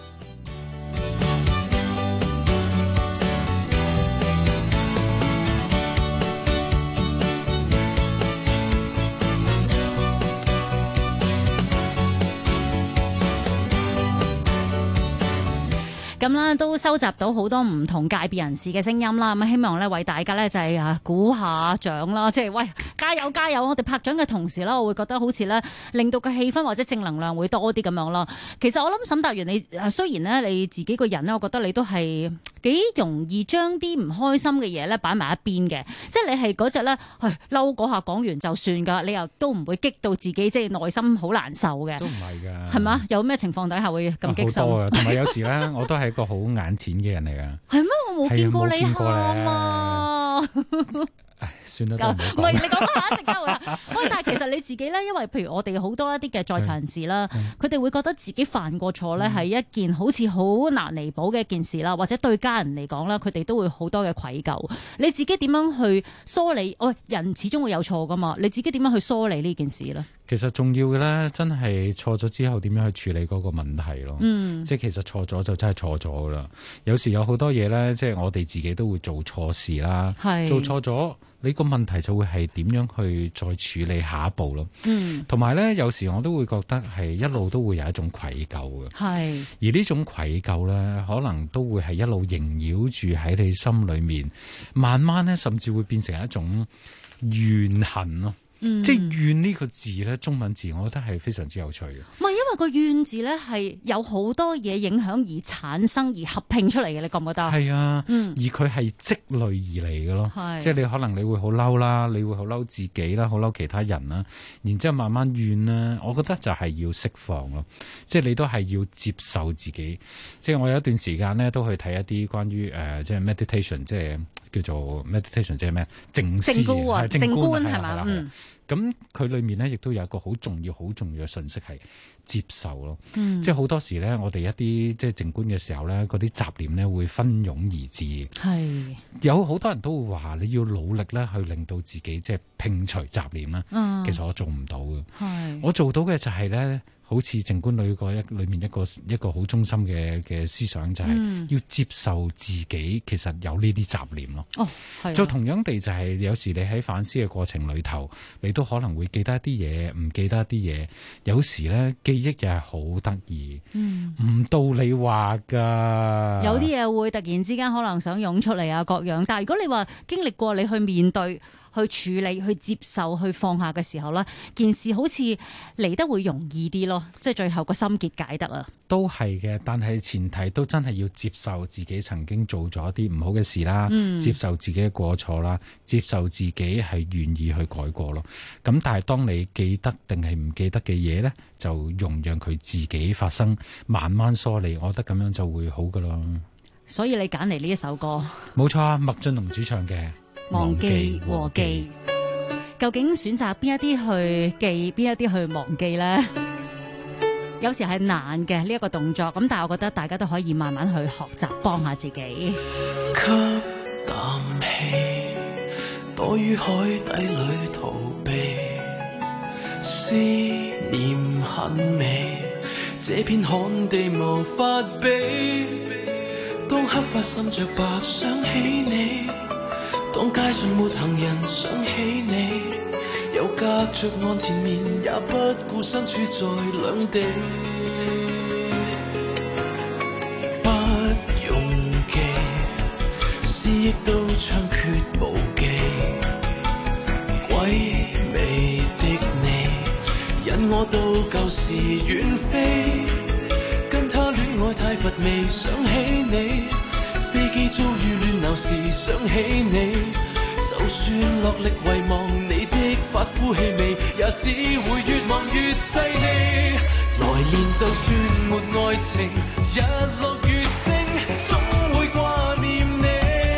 咁啦，都收集到好多唔同界別人士嘅聲音啦。咁希望咧為大家咧就係鼓下掌啦，即係喂加油加油！我哋拍掌嘅同時啦，我會覺得好似咧令到個氣氛或者正能量會多啲咁樣啦。其實我諗沈達元你雖然咧你自己個人咧，我覺得你都係幾容易將啲唔開心嘅嘢咧擺埋一邊嘅，即係你係嗰隻咧嬲嗰下講完就算㗎，你又都唔會激到自己即係內心好難受嘅。都唔係㗎，係嘛？有咩情況底下會咁激心？好多啊，同埋有時咧我都係一個好眼淺嘅人嚟㗎。係咩？我冇見過你喊啊！唉，算啦，都唔係你講下一陣間會啦。喂，但係其實你自己咧，因為譬如我哋好多一啲嘅在囚人士啦，佢哋會覺得自己犯過錯咧，係一件好似好難彌補嘅一件事啦，或者對家人嚟講啦，佢哋都會好多嘅愧疚。你自己點樣去梳理？人始終會有錯噶嘛？你自己點樣去梳理呢件事咧？其實重要嘅咧，真係錯咗之後點樣去處理嗰個問題咯。即係其實錯咗就真係錯咗噶啦。有時有好多嘢咧，即係我哋自己都會做錯事啦。做錯咗，你個問題就會係點樣去再處理下一步咯。同埋咧，有時我都會覺得係一路都會有一種愧疚嘅。而呢種愧疚咧，可能都會係一路縈繞住喺你心裏面，慢慢咧甚至會變成一種怨恨咯。即係怨呢個字咧，中文字我覺得係非常之有趣嘅。唔係因為個怨字咧係有好多嘢影響而產生而合拼出嚟嘅，你覺唔覺得？係啊，而佢係積累而嚟嘅咯。即係你可能你會好嬲啦，你會好嬲自己啦，好嬲其他人啦，然之後慢慢怨啦。我覺得就係要釋放咯，即係你都係要接受自己。即係我有一段時間咧都去睇一啲關於即係 meditation， 即係叫做 meditation， 即係咩？靜觀係嘛？咁佢裏面咧，亦都有一個好重要嘅信息係接受咯。即係好多時咧，我哋一啲即係靜觀嘅時候咧，嗰啲雜念咧會蜂擁而至。有好多人都會話你要努力咧去令到自己即係摒除雜念啦。其實我做唔到嘅。我做到嘅就係咧，好似靜觀裏面一個好中心嘅思想就係要接受自己其實有呢啲雜念咯。就同樣地就係有時你喺反思嘅過程裏頭，你都可能會記得一啲嘢，唔記得一啲嘢。有時咧記憶又係好得意，唔到你話㗎。有啲嘢會突然之間可能想湧出嚟啊，各樣。但係如果你話經歷過，你去面對、去處理、去接受、去放下嘅時候咧，件事好似嚟得會容易啲咯。即係最後個心結解得啊。都係嘅，但係前提都真係要接受自己曾經做咗啲唔好嘅事啦，接受自己嘅過錯啦，接受自己係願意去改過咯。咁但係當你記得定係唔記得嘅嘢咧，就容讓佢自己發生，慢慢梳理，我覺得咁樣就會好噶咯。所以你揀嚟呢一首歌，冇錯啊，麥浚龍主唱嘅忘記和記。究竟選擇邊一啲去記，邊一啲去忘記咧？有時係難嘅呢一個動作，咁但係我覺得大家都可以慢慢去學習，幫下自己。吸啖氣，躲於海底裏逃避，思念很美，這片旱地無法比。當黑髮滲着白想起你，當街上沒行人想起你，有隔着岸前面，也不顧身處在兩地。不用記，思憶都猖獗無忌，鬼引我到舊時遠飛，跟他戀愛太乏味，想起你，飛機遭遇亂流時想起你，就算落力遺忘你的髮膚氣味，也只會越望越細膩。來年就算沒愛情，日落月升，總會掛念你。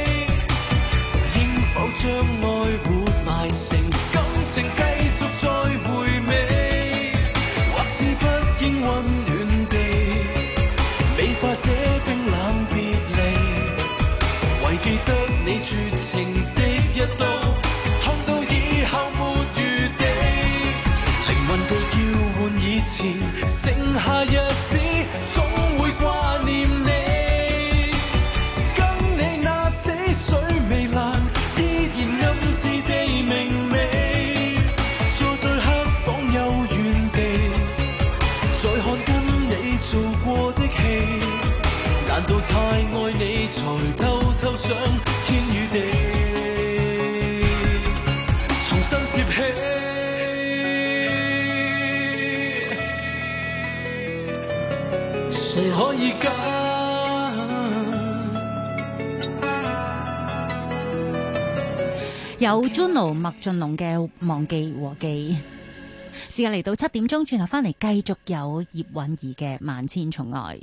應否將愛活埋成感情，繼續再回味，或是不應溫暖地美化這冰冷別離，唯記得你絕情的一刀，痛到以後沒餘地，靈魂地叫喚以前，剩下日子總會掛念你。跟你那死水未爛，依然暗自地明媚，坐在黑房幽怨地，再看跟你做過的戲，難道太愛你才偷偷想天與地，重新接起。誰可以假？ 有 Juno 麥浚龍嘅忘記和記。時間嚟到7點鐘，轉頭翻嚟繼續有葉韻儀嘅萬千寵愛。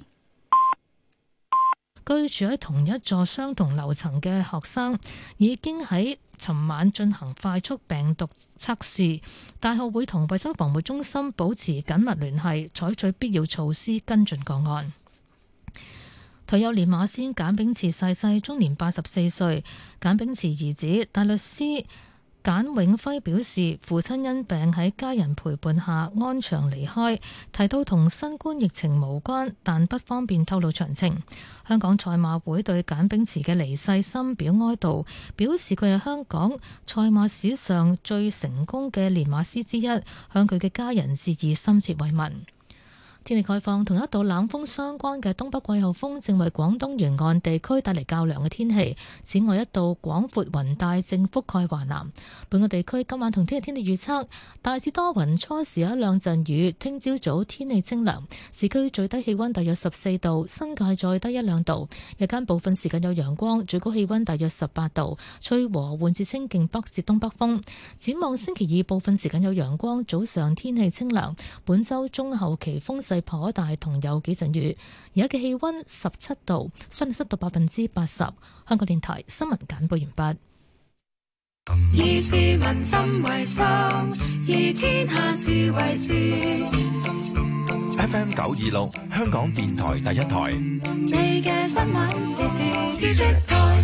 居住喺同一座相同樓層嘅學生已經喺尋晚進行快速病毒測試，大學會同衛生防護中心保持緊密聯繫，採取必要措施跟進個案。退休練馬師簡炳池逝世，終年84歲。簡炳池兒子大律師簡永輝表示，父親因病喺家人陪伴下安詳離開，提到同新冠疫情無關，但不方便透露詳情。香港賽馬會對簡炳池嘅離世深表哀悼，表示佢係香港賽馬史上最成功嘅練馬師之一，向佢嘅家人致以深切慰問。天氣概況，同一道冷鋒相關嘅東北季候風正為廣東沿岸地區帶嚟較涼嘅天氣。此外，一道廣闊雲帶正覆蓋華南。本港地區今晚同聽日天氣預測大致多雲，初時有一兩陣雨。聽朝早天氣清涼，市區最低氣溫大約14度，新界再低1、2度。日間部分時間有陽光，最高氣溫大約18度，吹和緩至清勁北至東北風。展望星期二部分時間有陽光，早上天氣清涼。本週中後期風勢頗大，同有幾陣雨。而家嘅氣溫17度，相對濕度80%。香港電台新聞簡報完畢。 以市民心為心，以天下事為事。 FM 926，香港電台第一台。 你嘅新聞時事知識台。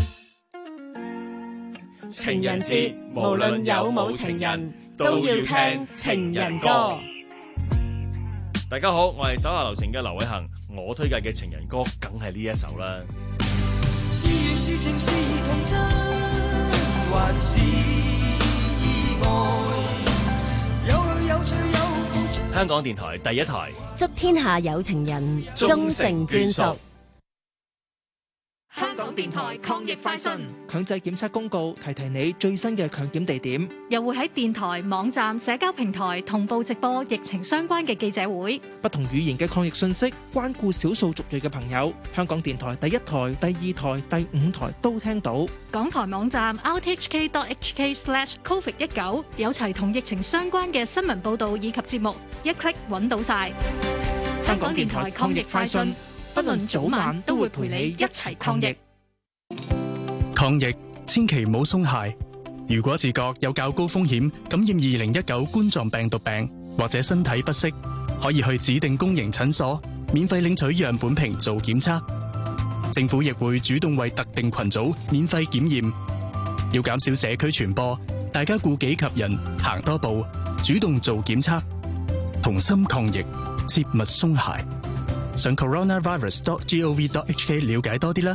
情人節，無論有冇情人，都要聽情人歌。 大家好，我係手下留情嘅劉偉恒，我推介嘅情人歌梗係呢一首啦。 是緣是情是童真，還是意外？有淚有罪有付出。 香港電台第一台， 祝天下有情人終成眷屬。 香港電台抗疫快訊， 強制檢測公告提提你最新嘅強檢地點， 又會喺電台、網站、社交平台同步直播疫情相關嘅記者會。 不同語言嘅抗疫信息，關顧少數族裔嘅朋友，香港電台第一台、第二台、第五台都聽到。 港台網站 rthk.hk/covid19 有齊同疫情相關嘅新聞報道以及節目，一 click 揾到晒。 香港電台抗疫快訊，不論早晚都會陪你一齊抗疫。 抗疫千祈唔好鬆懈。如果自覺有較高風險感染2019冠狀病毒病或者身體不適，可以去指定公營診所免費領取樣本瓶做檢測。政府亦會主動為特定群組免費檢驗。要減少社區傳播，大家顧己及人，行多步，主動做檢測，同心抗疫，切勿鬆懈。上 coronavirus.gov.hk 了解多啲啦。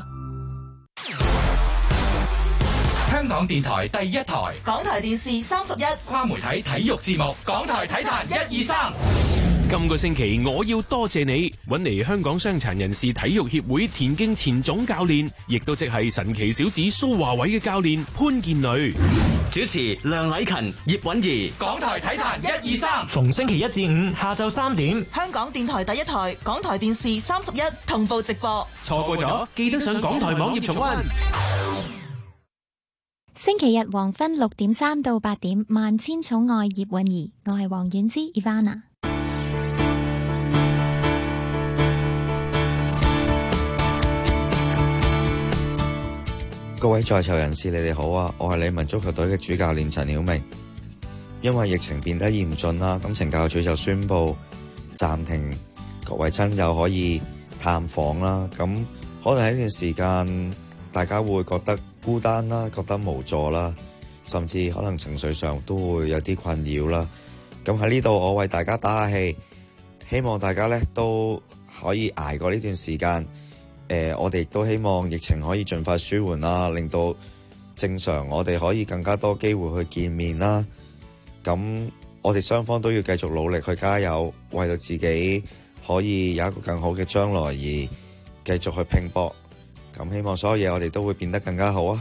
香港電台第一台， 港台電視31， 跨媒體體育節目，港台體壇1、2、3。 今個星期我要多謝你搵嚟香港傷殘人士體育協會田徑前總教練，亦都即係神奇小子蘇華偉嘅教練潘健磊。 主持梁禮勤、葉韻儀。 港台體壇123， 逢星期一至五下晝3點， 香港電台第一台、港台電視31同步直播。 錯過咗，記得上港台網頁重溫。 星期日黃昏6點3到8點，萬千寵愛葉韻儀，我係黃婉之 Ivana。 各位在囚人士，你哋好啊！我係理文足球隊嘅主教練陳曉明。因為疫情變得嚴峻啦，咁懲教署就宣布暫停各位親友可以探訪啦。咁可能喺呢段時間，大家會覺得孤單啦，覺得無助啦，甚至可能情緒上都會有啲困擾啦。咁喺呢度，我為大家打下氣，希望大家呢都可以捱過呢段時間。我哋亦都希望疫情可以盡快舒緩啦，令到正常我哋可以更加多機會去見面啦。咁我哋雙方都要繼續努力去加油，為到自己可以有一個更好嘅將來而繼續去拼搏。咁希望所有嘢我哋都會變得更加好啊！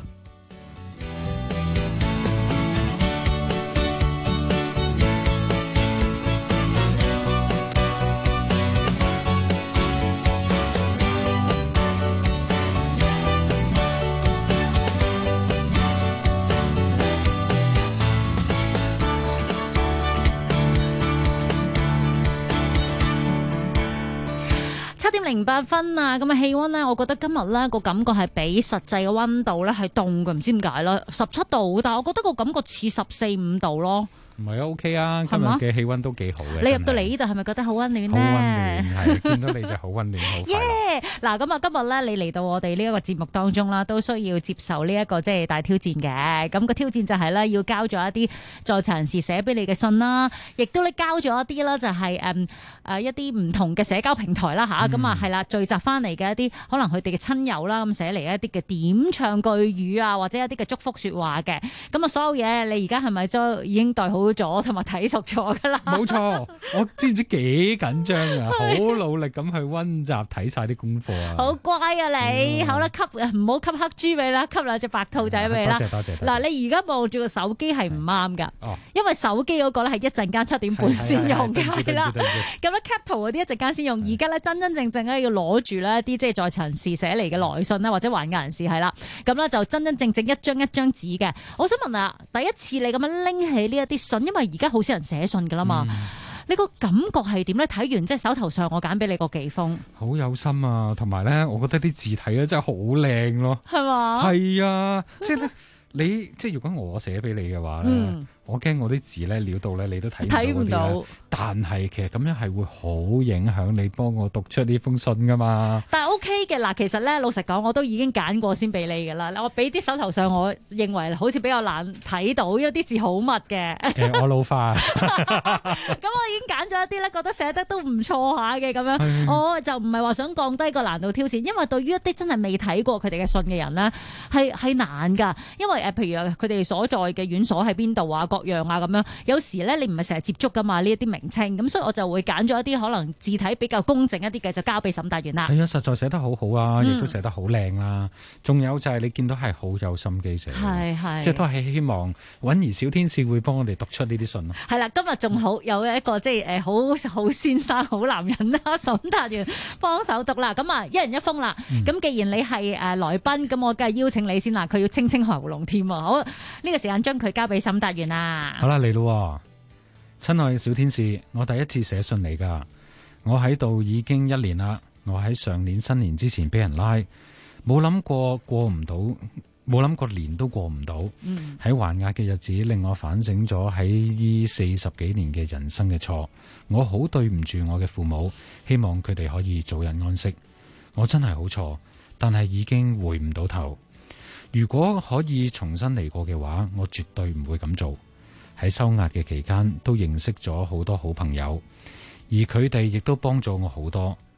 7:08啊，咁啊氣溫咧，我覺得今日咧個感覺係比實際嘅溫度咧係凍嘅，唔知點解啦，17度，但係我覺得個感覺似14-15度咯。 唔係啊 OK 啊，今日嘅氣溫都幾好嘅。 你入到嚟呢度係咪覺得好溫暖咧？ 好溫暖，係見到你就好溫暖，好快樂。 嗱，咁啊，今日咧你嚟到我哋呢一個節目當中啦，都需要接受呢一個即係大挑戰嘅。咁個挑戰就係咧要交咗一啲在囚人士寫俾你嘅信啦，亦都咧交咗一啲啦，就係一啲唔同嘅社交平台啦吓，咁啊係啦，聚集翻嚟嘅一啲可能佢哋嘅親友啦，咁寫嚟一啲嘅點唱句語啊，或者一啲嘅祝福說話嘅。咁啊，所有嘢你而家係咪都已經袋好咗同埋睇熟咗噶啦？ 冇錯，我知唔知幾緊張啊？好努力咁去溫習睇晒啲功課啊！ 好乖啊你，好啦，唔好吸黑豬俾啦，吸兩隻白兔仔俾你啦。 多謝。 嗱，你而家望住個手機係唔啱噶，因為手機嗰個咧係一陣間7點半先用嘅，係啦。咁咧 cap 圖嗰啲一陣間先用，而家咧真真正正咧要攞住咧一啲即係在囚人士寫嚟嘅來信啦，或者還押人士係啦。咁咧就真真正正一張一張紙嘅。我想問啊，第一次你咁樣拎起呢一啲信，因為而家好少人寫信噶啦嘛。你個感覺係點咧？睇完即係手頭上我揀俾你個幾封， 好有心啊！同埋咧，我覺得啲字體咧真係好靚咯， 係嘛？ 係啊，即係咧，你即係如果我寫俾你嘅話咧，我驚我啲字咧潦到咧，你都睇唔到。但係其實咁樣係會好影響你幫我讀出呢封信噶嘛。 但係 OK 嘅嗱，其實咧老實講，我都已經揀過先俾你噶啦。我俾啲手頭上，我認為好似比較難睇到，因為啲字好密嘅。 我老花。 咁我已經揀咗一啲咧，覺得寫得都唔錯下嘅咁樣。我就唔係話想降低個難度挑戰，因為對於一啲真係未睇過佢哋嘅信嘅人咧，係難㗎。因為譬如佢哋所在嘅院所喺邊度啊，各樣啊咁樣，有時咧你唔係成日接觸㗎嘛呢一啲名稱，咁所以我就會揀咗一啲可能字體比較公正一啲嘅，就交俾沈達元啦。 係啊，實在寫得好好啊，亦都寫得好靚啦。仲有就係你見到係好有心機寫，係即係都係希望韻兒小天使會幫我哋讀出呢啲信咯。 係啦，今日仲好有一個即係好先生好男人啦，沈達元幫手讀啦。咁啊，一人一封啦。咁既然你係來賓，咁我梗係邀請你先啦。佢要清清喉嚨添啊！好，呢個時間將佢交俾沈達元啦。 好啦，嚟咯，親愛嘅小天使，我第一次寫信嚟噶，我喺度已經1年啦。我喺上年新年之前俾人拉，冇諗過年都過唔到。喺還押嘅日子令我反省咗喺呢40幾年嘅人生嘅錯，我好對唔住我嘅父母，希望佢哋可以早日安息。我真係好錯，但係已經回唔到頭。如果可以重新嚟過嘅話，我絕對唔會咁做。喺收押嘅期間都認識咗好多好朋友，而佢哋亦都幫咗我好多。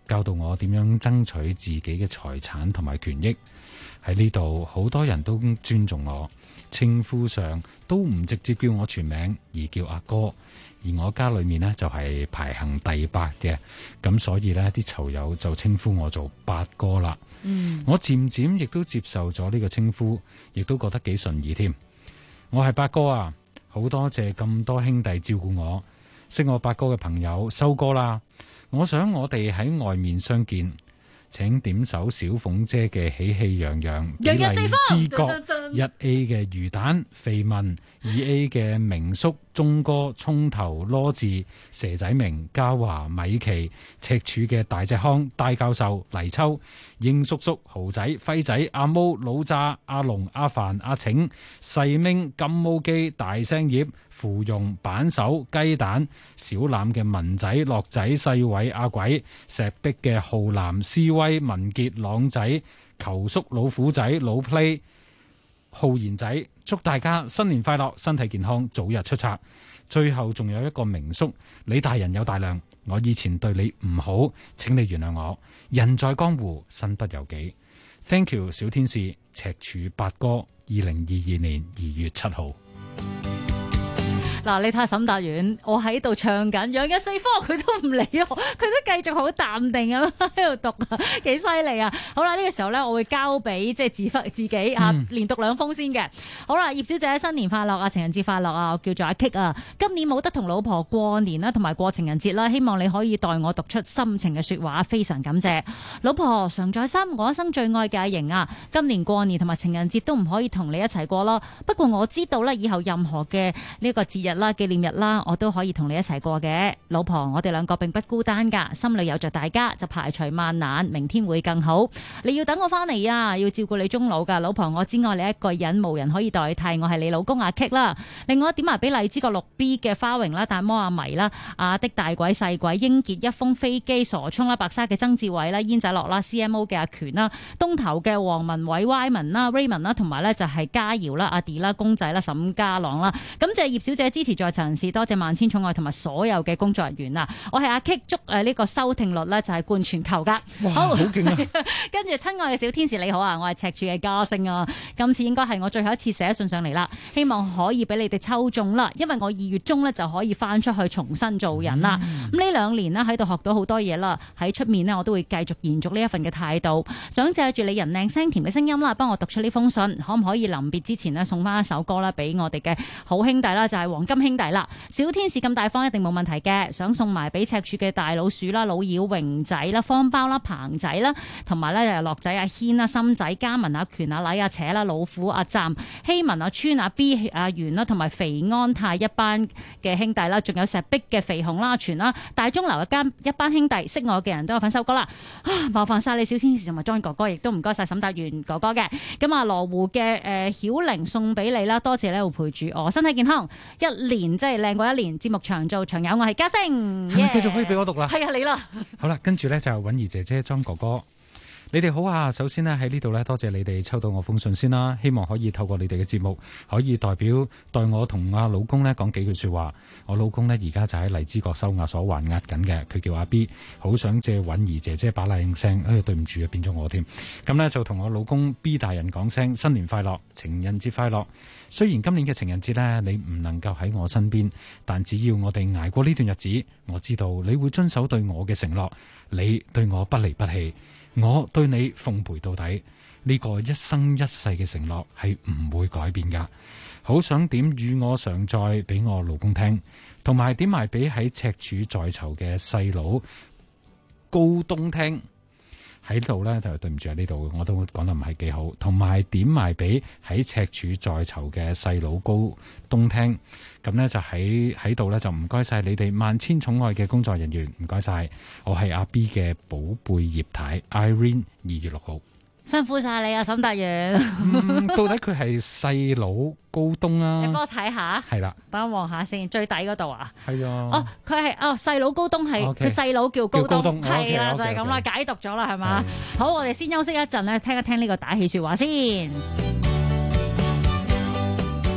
教導我點樣爭取自己嘅財產同埋權益。喺呢度好多人都尊重我，稱呼上都唔直接叫我全名，而叫阿哥。而我家裏面呢，就係排行第8嘅，咁所以呢啲囚友就稱呼我做八哥啦。我漸漸亦都接受咗呢個稱呼，亦都覺得幾順意添。我係八哥啊，好多謝咁多兄弟照顧我。識我八哥嘅朋友收歌啦，我想我哋喺外面相見。請點首小鳳姐嘅喜氣洋洋，比例之角，1A 嘅魚蛋肥文，2A 嘅明叔鐘哥葱頭羅字蛇仔明嘉華米奇赤柱嘅大隻康大教授黎秋英叔叔豪仔輝仔阿毛老炸阿龍阿凡阿晴細明金毛基大聲葉芙蓉板手雞蛋小欖嘅文仔樂仔細偉阿鬼石壁嘅浩南思威文傑朗仔球叔老虎仔老 play 浩然仔，祝大家新年快樂，身體健康，早日出冊。最後仲有一個明叔，你大人有大量，我以前對你唔好，請你原諒我。人在江湖，身不由己。Thank you， 小天使，赤柱八哥，2022年2月7號。 嗱，你睇下沈達遠，我喺度唱緊《陽日四方》，佢都唔理我，佢都繼續好淡定咁喺度讀啊，幾犀利啊！好啦，呢個時候咧，我會交俾即係自己嚇，連讀2封先嘅。好啦，葉小姐新年快樂啊，情人節快樂啊！我叫做阿 K 啊，今年冇得同老婆過年啦，同埋過情人節啦，希望你可以代我讀出心情嘅説話，非常感謝。老婆常在心，我一生最愛嘅阿瑩啊，今年過年同埋情人節都唔可以同你一齊過咯。不過我知道咧，以後任何嘅呢個節日啦、紀念日啦，我都可以同你一齊過嘅。老婆，我哋兩個並不孤單噶，心裏有着大家，就排除萬難，明天會更好。你要等我翻嚟啊，要照顧你終老噶。老婆，我只愛你一個人，無人可以代替，我係你老公阿 K 啦。另外點埋俾荔枝角6B 嘅花榮啦、大魔阿迷啦、阿的大鬼細鬼、英傑一封飛機、傻聰啦、白沙嘅曾志偉啦、煙仔樂啦、CMO 嘅阿權啦、東頭嘅黃文偉、Y 文啦、Raymond 啦，同埋咧就係嘉瑤啦、阿 D 啦、公仔啦、沈家朗啦。感謝葉小姐支持在場人士，多謝萬千寵愛同埋所有嘅工作人員啊！我係阿 K， 祝呢個收聽率咧就係冠全球噶。 哇，好勁啊！ 跟住親愛嘅小天使你好啊，我係赤柱嘅嘉星啊，今次應該係我最後一次寫信上嚟啦，希望可以俾你哋抽中啦，因為我2月中咧就可以翻出去重新做人啦。咁呢2年呢，喺度學到好多嘢啦，喺出面呢，我都會繼續延續呢一份嘅態度，想借住你人靚聲甜嘅聲音啦，幫我讀出呢封信，可唔可以臨別之前呢，送翻一首歌啦俾我哋嘅好兄弟啦，就係黃金兄弟啦。小天使咁大方一定冇問題嘅，想送埋俾赤柱嘅大老鼠啦、老妖榮仔啦、方包啦、彭仔啦，同埋咧樂仔阿軒啦、心仔、嘉文阿權阿禮阿扯啦、老虎阿站、希文阿川阿 B 阿元啦，同埋肥安泰一班嘅兄弟啦，仲有石壁嘅肥紅啦、全啦、大鐘樓一班兄弟，識我嘅人都有份收歌啦。麻煩晒你小天使同埋 John 哥哥，亦都唔該晒沈達元哥哥嘅。咁啊羅湖嘅曉玲送俾你啦，多謝咧會陪住我，身體健康，一年即係靚過一年，節目長做長有，我係嘉星。 係咪繼續可以俾我讀啦？ 係啊，你啦。 好啦，跟住咧就允兒姐姐、莊哥哥，你哋好啊！首先呢，喺呢度咧，多謝你哋抽到我封信先啦，希望可以透過你哋嘅節目，可以代我同阿老公咧講幾句說話。我老公呢，而家就喺荔枝角收押所還押緊嘅，佢叫阿 B， 好想借允兒姐姐把靚聲，對唔住啊，變咗我添。咁呢，就同我老公 B 大人講聲新年快樂，情人節快樂。雖然今年嘅情人節呢，你唔能夠喺我身邊，但只要我哋捱過呢段日子，我知道你會遵守對我嘅承諾，你對我不離不棄，我對你奉陪到底，呢個一生一世嘅承諾係唔會改變噶。好想點與我常在俾我老公聽，同埋點埋俾喺赤柱在囚嘅細佬高東聽。喺度呢，就對唔住喺呢度，我都講得唔係幾好。同埋點埋俾喺赤柱在囚嘅細佬高東聽。咁呢，就喺度呢，就唔該晒你哋萬千寵愛嘅工作人員，唔該晒。我係阿 B 嘅寶貝葉太 Irene， 2月6號。 辛苦晒你啊，沈達元。 到底佢係細佬高東啊？ 你幫我睇下。係啦，等我望下先，最底嗰度啊。係啊。哦，佢係細佬高東係佢細佬叫高東，係啦，就係咁啦，解讀咗啦，係嘛？好，我哋先休息一陣咧，聽一聽呢個打氣說話先。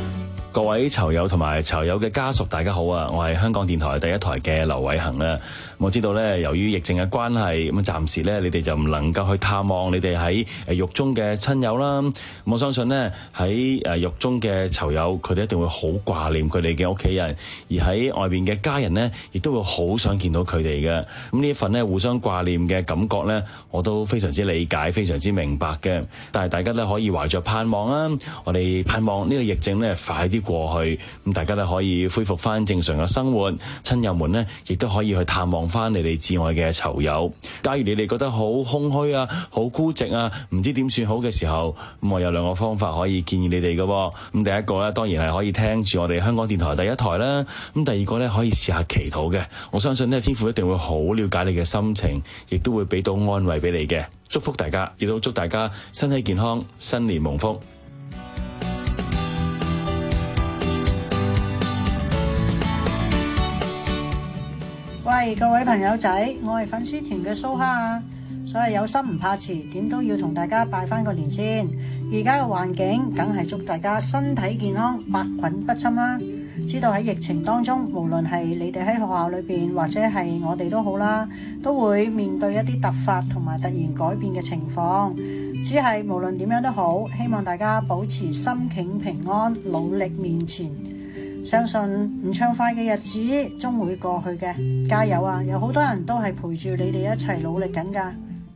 各位囚友同埋囚友嘅家屬，大家好啊！我係香港電台第一台嘅劉偉恒啊。我知道咧，由於疫症嘅關係，咁暫時咧你哋就唔能夠去探望你哋喺獄中嘅親友啦。我相信呢，喺獄中嘅囚友，佢哋一定會好掛念佢哋嘅屋企人，而喺外邊嘅家人呢，亦都會好想見到佢哋嘅。咁呢一份呢互相掛念嘅感覺呢，我都非常之理解，非常之明白嘅。但係大家咧可以懷着盼望啦，我哋盼望呢個疫症呢快啲過去，咁大家咧可以恢復翻正常嘅生活，親友們呢亦都可以去探望翻你哋至愛嘅囚友。假如你哋覺得好空虛啊、好孤寂啊、唔知點算好嘅時候，咁我有兩個方法可以建議你哋嘅。咁第一個咧，當然係可以聽住我哋香港電台第一台啦。咁第二個咧，可以試下祈禱嘅。我相信呢，天父一定會好了解你嘅心情，亦都會俾到安慰俾你嘅。祝福大家，亦都祝大家身體健康，新年蒙福。 喂，各位朋友仔，我係粉絲團嘅蘇蝦啊，所以有心唔怕遲，點都要同大家拜翻個年先。而家嘅環境，梗係祝大家身體健康，百菌不侵啦。知道喺疫情當中，無論係你哋喺學校裏邊，或者係我哋都好啦，都會面對一啲突發同埋突然改變嘅情況。只係無論點樣都好，希望大家保持心境平安，努力面前。相信唔暢快嘅日子終會過去嘅，加油啊！有好多人都係陪住你哋一齊努力緊㗎。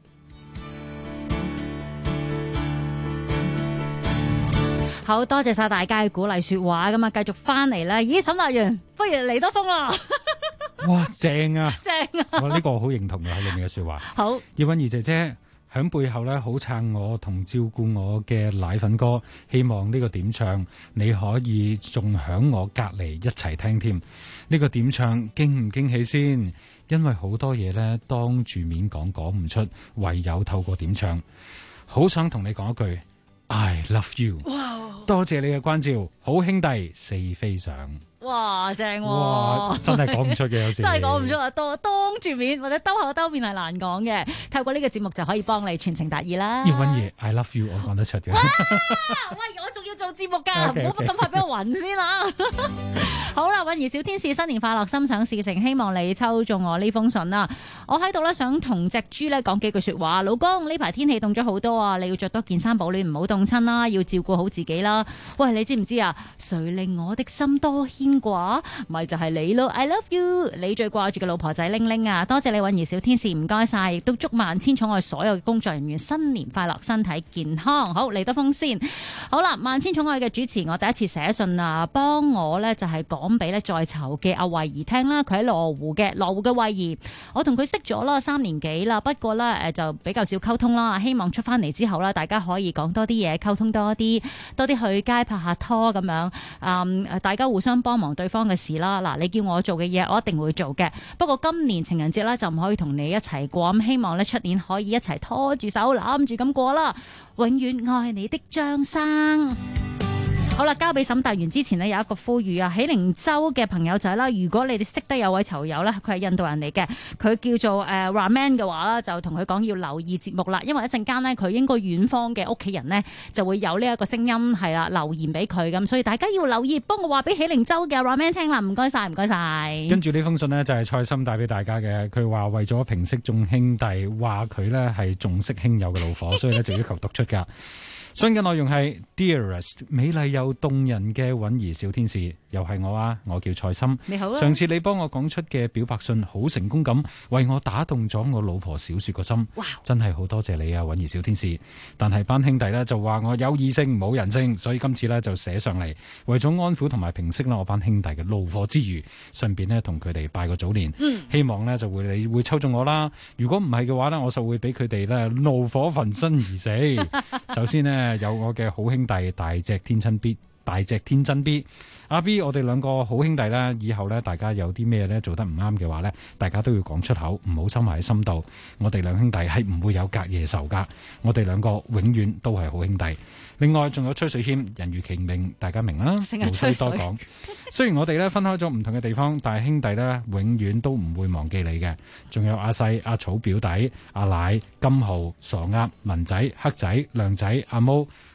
好多謝晒大家嘅鼓勵說話，咁啊繼續翻嚟啦。咦，沈達元，不如嚟多封啦！ 哇，正啊！ 正啊！ 我呢個好認同嘅喺裏面嘅說話。 好， 葉韻儀姐姐響背後咧好撐我同照顧我嘅奶粉哥，希望呢個點唱你可以仲響我隔離一齊聽添。呢個點唱驚唔驚喜先？因為好多嘢咧當住面講唔出，唯有透過點唱。好想同你講一句 I love you。哇！多謝你嘅關照，好兄弟四飛上。 哇，正喎！ 哇，真係講唔出嘅，有時真係講唔出啊！當住面或者兜口兜面係難講嘅，透過呢個節目就可以幫你傳情達意啦。 葉韻儀 I love you， 我講得出嘅。 哇！喂，我仲要做節目㗎，唔好咁快俾我暈先啦。好啦，韻儀小天使新年快樂，心想事成，希望你抽中我呢封信啦。我喺度咧想同隻豬咧講幾句説話。老公，呢排天氣凍咗好多啊，你要着多件衫保暖，唔好凍親啦，要照顧好自己啦。喂，你知唔知啊？誰令我的心多牽掛？咪就係你咯 ！I love you， 你最掛住嘅老婆仔玲玲啊！多謝你，韻儀小天使，唔該晒，亦都祝萬千寵愛所有嘅工作人員新年快樂，身體健康。好，嚟得風先。好啦，萬千寵愛嘅主持，我第一次寫信啊，幫我呢就係講俾咧在囚嘅阿慧儀聽啦。佢喺羅湖嘅慧儀，我同佢識咗啦3年幾啦，不過呢就比較少溝通啦。希望出翻嚟之後呢，大家可以講多啲嘢，溝通多啲去街拍下拖咁樣。大家互相幫忙對方嘅事啦。嗱，你叫我做嘅嘢，我一定會做嘅。不過今年情人節咧就唔可以同你一齊過，咁希望咧出年可以一齊拖住手攬住咁過啦。永遠愛你的張生。好啦，交俾沈達元之前呢，有一個呼籲啊，喜靈洲嘅朋友仔啦，如果你哋識得有位囚友咧，佢係印度人嚟嘅，佢叫做Raman 嘅話啦，就同佢講要留意節目啦，因為一陣間呢，佢應該遠方嘅屋企人呢，就會有呢一個聲音係啦留言俾佢咁，所以大家要留意，幫我話俾喜靈洲嘅 Raman 聽啦，唔該晒，唔該晒。跟住呢封信呢，就係蔡心帶俾大家嘅，佢話為咗平息眾兄弟話佢呢係重色輕友嘅怒火，所以呢就要求讀出噶。信嘅內容係 Dearest 美麗又動人嘅韻儀小天使，又係我啊，我叫蔡心。 你好啊。 上次你幫我講出嘅表白信好成功咁，為我打動咗我老婆小雪個心。哇！真係好多謝你啊，韻儀小天使。但係班兄弟呢就話我有異性冇人性，所以今次呢就寫上嚟，為咗安撫同埋平息我班兄弟嘅怒火之餘，順便呢同佢哋拜個早年。希望呢就你會抽中我啦。如果唔係嘅話呢，我就會俾佢哋呢怒火焚身而死。首先呢。有我嘅好兄弟大隻天真 B 阿 B， 我哋兩個好兄弟啦，以後咧大家有啲咩咧做得唔啱嘅話咧，大家都要講出口，唔好收埋喺心度。我哋兩兄弟係唔會有隔夜仇噶，我哋兩個永遠都係好兄弟。另外仲有吹水謙，人如其名，大家明啦，無需多講。雖然我哋咧分開咗唔同嘅地方，但係兄弟咧永遠都唔會忘記你嘅。仲有阿細、阿草表弟、阿奶、金豪、傻鴨、文仔、黑仔、亮仔、阿毛。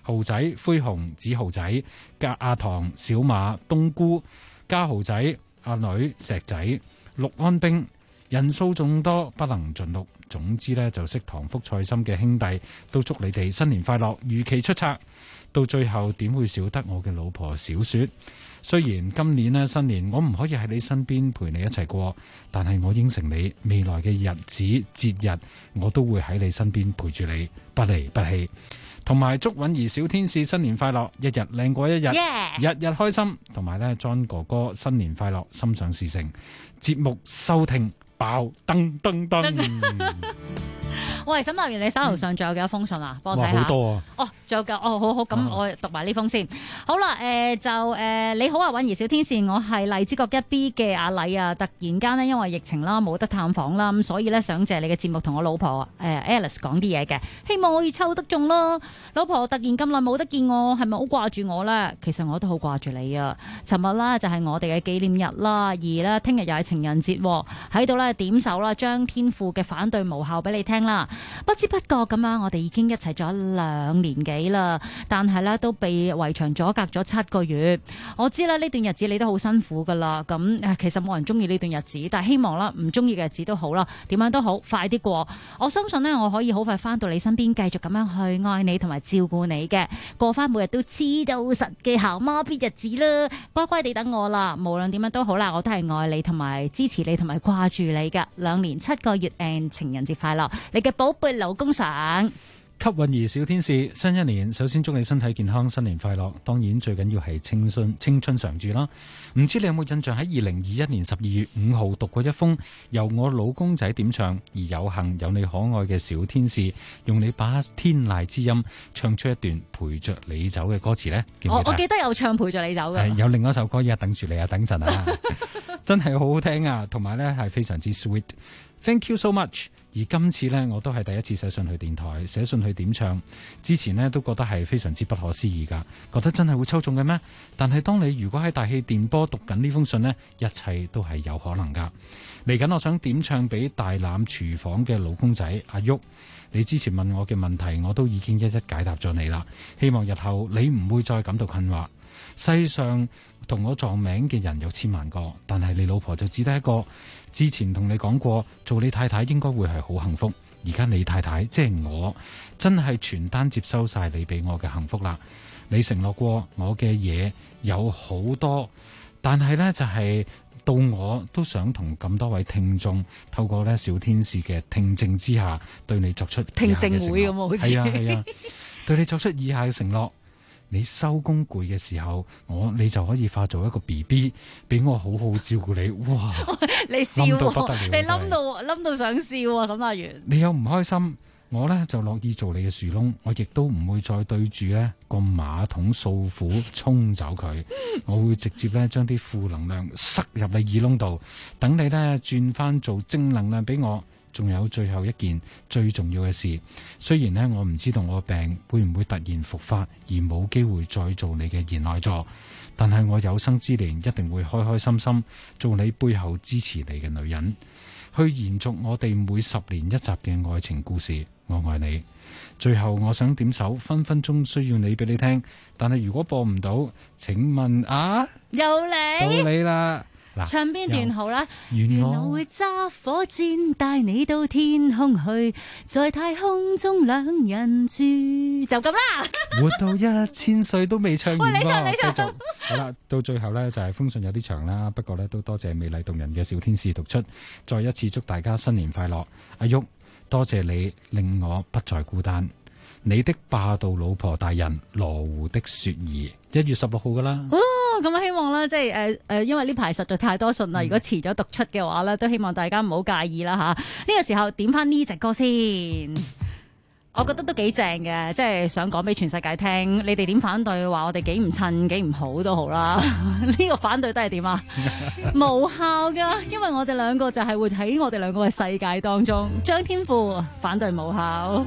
豪仔、灰熊、子豪仔、阿唐、小馬、冬菇、家豪仔、阿女、石仔、陸安兵，人數眾多不能盡錄。總之呢，就識唐福菜心嘅兄弟都祝你哋新年快樂，如期出冊。到最後點會少得我嘅老婆小雪？雖然今年呢新年我唔可以喺你身邊陪你一齊過，但係我應承你，未來嘅日子節日我都會喺你身邊陪住你，不離不棄。同埋祝允兒小天使新年快樂，一日靚過一日， Yeah! 日日開心。同埋呢 John 哥哥新年快樂，心想事成，節目收聽爆噔噔噔。 喂，沈立元，你手頭上仲有幾多封信啊？幫我睇下。 好多啊！ 哦，仲有好，咁我讀埋呢封先。好啦，你好啊，允兒小天使，我係荔枝角 1B 嘅阿禮啊。突然間呢，因為疫情啦，冇得探訪啦，咁所以咧想借你嘅節目同我老婆Alice 講啲嘢嘅，希望可以抽得中咯。老婆突然咁耐冇得見我，係咪好掛住我咧？其實我都好掛住你啊。尋日啦就係我哋嘅紀念日啦，而咧聽日又係情人節，喺度咧點首啦張天賦嘅反對無效俾你聽啦。不知不覺咁樣，我哋已經一齊咗2年幾啦，但係咧都被圍牆阻隔咗7個月。我知啦，呢段日子你都好辛苦噶啦。咁其實冇人中意呢段日子，但係希望啦，唔中意嘅日子都好啦，點樣都好，快啲過。我相信呢，我可以好快翻到你身邊，繼續咁樣去愛你同埋照顧你嘅，過翻每日都黐到實嘅校媽 B 日子啦。乖乖地等我啦，無論點樣都好啦，我都係愛你同埋支持你同埋掛住你噶。2年7個月 and 情人節快樂，你嘅寶貝老公上。 給允兒小天使，新一年首先祝你身體健康，新年快樂。當然最緊要係青春常駐啦。唔知你有冇印象喺2021年12月5號讀過一封由我老公仔點唱，而有幸有你可愛嘅小天使用你把天籟之音唱出一段陪着你走嘅歌詞呢？ 我記得有唱陪着你走嘅， 有另一首歌而家等住你啊，等陣啊，真係好好聽啊，同埋呢係非常之 sweet。Thank you so much。而今次呢，我都係第一次寫信去電台，寫信去點唱。之前呢，都覺得係非常之不可思議㗎，覺得真係會抽中嘅咩？但係當你如果喺大氣電波讀緊呢封信呢，一切都係有可能㗎。嚟緊我想點唱俾大欖廚房嘅老公仔阿旭。你之前問我嘅問題，我都已經一一解答咗你啦。希望日後你唔會再感到困惑。世上同我撞名嘅人有千萬個，但係你老婆就只得一個。之前同你講過，做你太太應該會係好幸福。而家你太太即係我，真係全單接收晒你俾我嘅幸福啦。你承諾過我嘅嘢有好多，但係呢，就係到我都想同咁多位聽眾透過呢小天使嘅聽證之下，對你作出聽證會咁，好似係啊，對你作出以下嘅承諾。你收工攰嘅時候，你就可以化做一個 BB， 俾我好好照顧你。哇！ 你笑， 諗到不得了， 你諗到想笑啊，沈大元。 你有唔開心，我呢就樂意做你嘅樹窿，我亦都唔會再對住呢個馬桶訴苦沖走佢，我會直接呢將啲負能量塞入你耳窿度，等你呢轉翻做正能量俾我。仲有最後一件最重要嘅事，雖然呢我唔知道我病會唔會突然復發而冇機會再做你嘅賢內助，但係我有生之年一定會開開心心做你背後支持你嘅女人，去延續我哋每10年1集嘅愛情故事。我愛你。最後我想點首分分鐘需要你俾你聽，但係如果播唔到，請問啊， 又嚟到你啦。 唱邊段好啦？ 願我會揸火箭帶你到天空去，在太空中兩人住，就咁啦。 活到1000歲都未唱完。 喂，你唱。 好啦，到最後呢，就係封信有啲長啦，不過呢，都多謝美麗動人嘅小天使讀出，再一次祝大家新年快樂。阿旭，多謝你令我不再孤單。你的霸道老婆大人羅湖的雪兒，1月16號噶啦。 咁希望啦，即係因為呢排實在太多信啦，如果遲咗讀出嘅話咧，都希望大家唔好介意啦吓。呢個時候點翻呢隻歌先，我覺得都幾正嘅，即係想講俾全世界聽，你哋點反對話我哋幾唔襯幾唔好都好啦。呢個反對都係點啊？無效噶，因為我哋兩個就係活喺我哋兩個嘅世界當中。張天賦反對無效。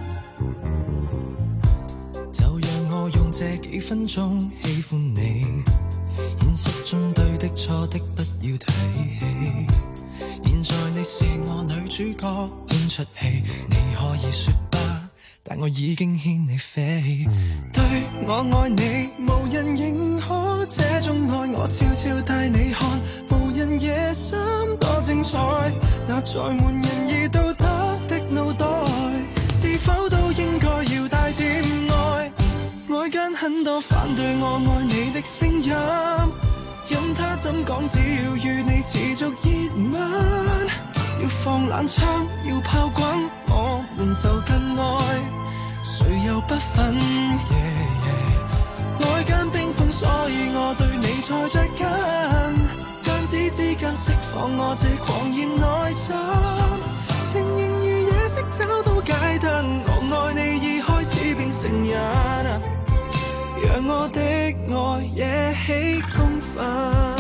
就讓我用這幾分鐘喜歡你，現實中對的錯的不要提起，現在你是我女主角演出戲，你可以說吧，但我已經牽你飛，對我愛你，無人認可這種愛，我悄悄帶你看，無人夜深多精彩。那載滿仁義道德的腦袋，是否都應該要帶點愛？外間很多反對我愛你的聲音，任他怎講，只要與你持續熱吻，要放冷槍，要炮轟，我們就更愛，誰又不忿？外間冰封，所以我對你才着緊，彈指之間釋放我這狂熱內心，情形如夜色找到街燈，我愛你已開始變成癮，讓我的愛惹起公憤。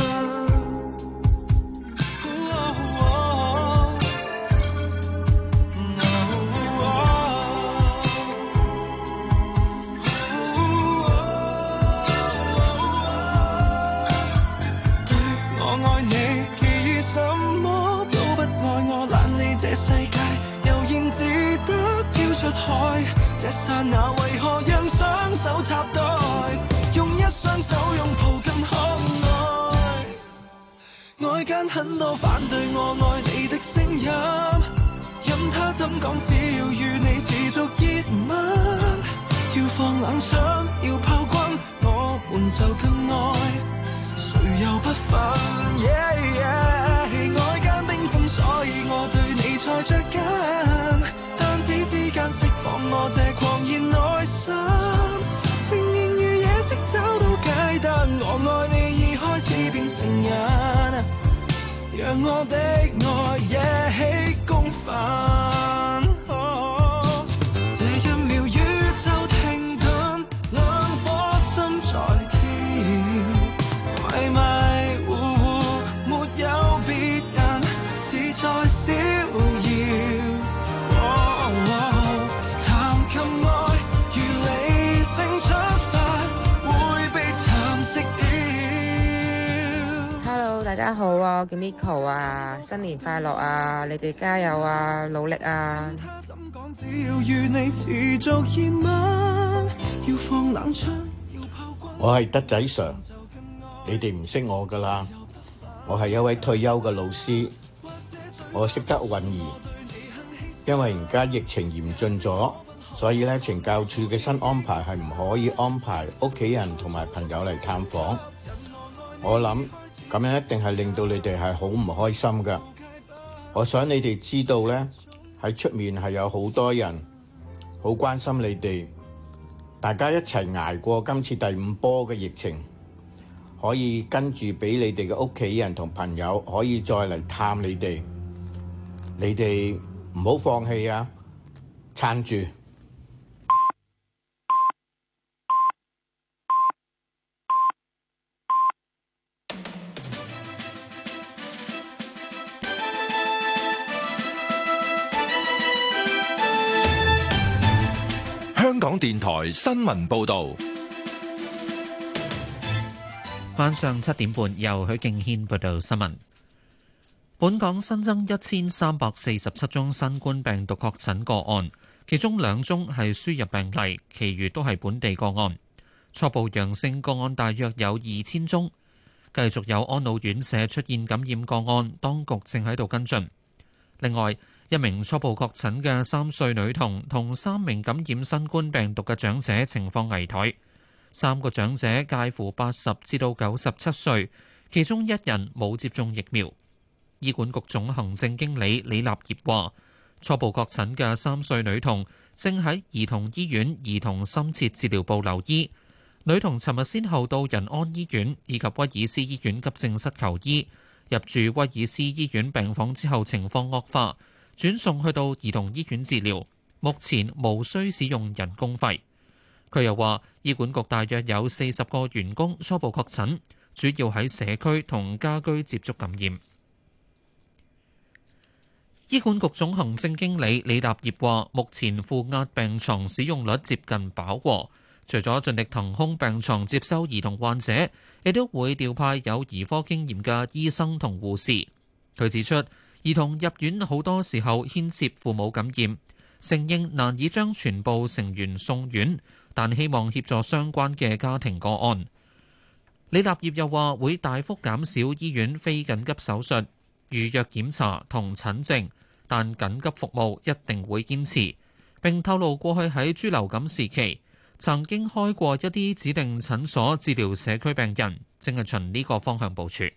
這世界悠然自得飄出海，這剎那為何讓雙手插袋，用一雙手擁抱更可愛。外間很多反對我愛你的聲音，任他怎講，只要與你持續熱吻，要放冷槍，要炮轟，我們就更愛，誰又不忿？Yeah, yeah, 外間冰封，所以我對你才着緊，彈指之間釋放我這狂熱內心，情形如夜色找到街燈，我愛你已開始變成癮，讓我的愛惹起公憤。這一秒宇宙停頓，兩顆心在跳，迷迷糊糊沒有別人，自在逍遙。談琴愛如理性出發，會被蠶食掉。 Hello， 大家好啊，我叫 Miko 啊，新年快樂啊！你哋加油啊，努力啊！ 只要與你持續熱吻，要放冷槍。 我係德仔 Sir， 你哋唔識我噶啦，我係一位退休嘅老師，我識得韻兒。因為而家疫情嚴峻咗，所以咧懲教處嘅新安排係唔可以安排屋企人同埋朋友嚟探訪。我諗咁樣一定係令到你哋係好唔開心噶。我想你哋知道咧，喺出面係有好多人好關心你哋，大家一齊捱過今次第5波嘅疫情，可以跟住俾你哋嘅屋企人同朋友可以再嚟探你哋，你哋唔好放棄啊！撐住！ 香港電台新聞報導， 晚上7點半由許敬軒報道新聞。本港新增1347宗新冠病毒確診個案，其中2宗係輸入病例，其餘都係本地個案。初步陽性個案大約有2000宗，繼續有安老院舍出現感染個案，當局正喺度跟進。另外，一名初步確診嘅3歲女童同3名感染新冠病毒嘅長者情況危殆，3個長者介乎80至到97歲，其中1人冇接種疫苗。醫管局總行政經理李立業話，初步確診嘅3歲女童正喺兒童醫院兒童深切治療部留醫。女童尋日先後到仁安醫院以及威爾斯醫院急症室求醫，入住威爾斯醫院病房之後情況惡化，轉送去到兒童醫院治療，目前無需使用人工肺。佢又話，醫管局大約有40個員工初步確診，主要喺社區同家居接觸感染。醫管局總行政經理李立業話，目前負壓病床使用率接近飽和，除咗盡力騰空病床接收兒童患者，亦都會調派有兒科經驗嘅醫生同護士。佢指出，兒童入院好多時候牽涉父母感染，承認難以將全部成員送院， 但希望協助相關嘅家庭個案。李立業又話會大幅減少醫院非緊急手術、預約檢查同診症，但緊急服務一定會堅持。並透露過去喺豬流感時期曾經開過一啲指定診所治療社區病人，正係循呢個方向部署。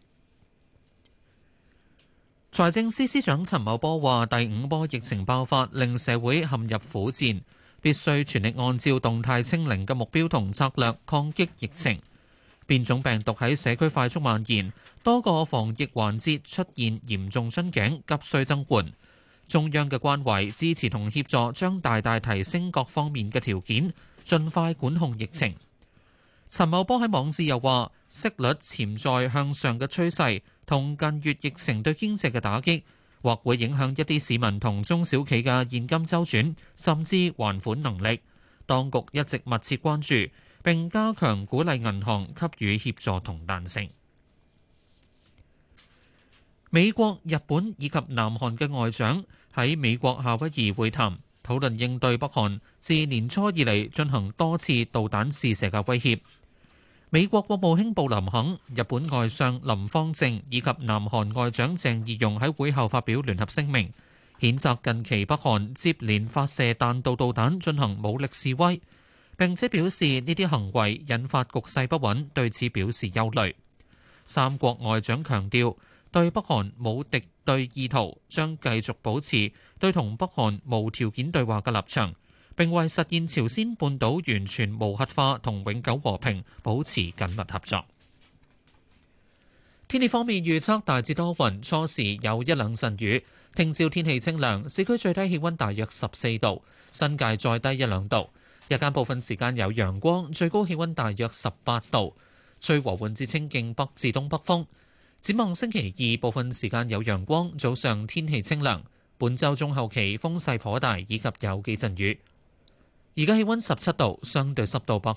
財政司司長陳茂波話：第5波疫情爆發令社會陷入苦戰，必須全力按照動態清零嘅目標同策略抗擊疫情。變種病毒喺社區快速蔓延，多個防疫環節出現嚴重樽頸，急需增援。中央嘅關懷、支持同協助將大大提升各方面嘅條件，盡快管控疫情。陳茂波喺網誌又話：息率潛在向上嘅趨勢同近月疫情對經濟嘅打擊，或會影響一啲市民同中小企嘅現金周轉，甚至還款能力。當局一直密切關注，並加強鼓勵銀行給予協助同彈性。美國、日本以及南韓嘅外長喺美國夏威夷會談，討論應對北韓自年初以嚟進行多次導彈試射嘅威脅。美國國務卿布林肯、日本外相林芳正以及南韓外長鄭義溶喺會後發表聯合聲明，譴責近期北韓接連發射彈道導彈進行武力示威，並且表示呢啲行為引發局勢不穩，對此表示憂慮。三國外長強調，對北韓冇敵對意圖，將繼續保持對同北韓無條件對話嘅立場，並為實現朝鮮半島完全無核化同永久和平保持緊密合作。天氣方面預測大致多雲，初時有一兩陣雨。聽朝天氣清涼，市區最低氣溫大約14度，新界再低1-2度。日間部分時間有陽光，最高氣溫大約18度，吹和緩至清勁北至東北風。展望星期二部分時間有陽光，早上天氣清涼。本週中後期風勢頗大，以及有幾陣雨。而家氣溫17度，相對濕度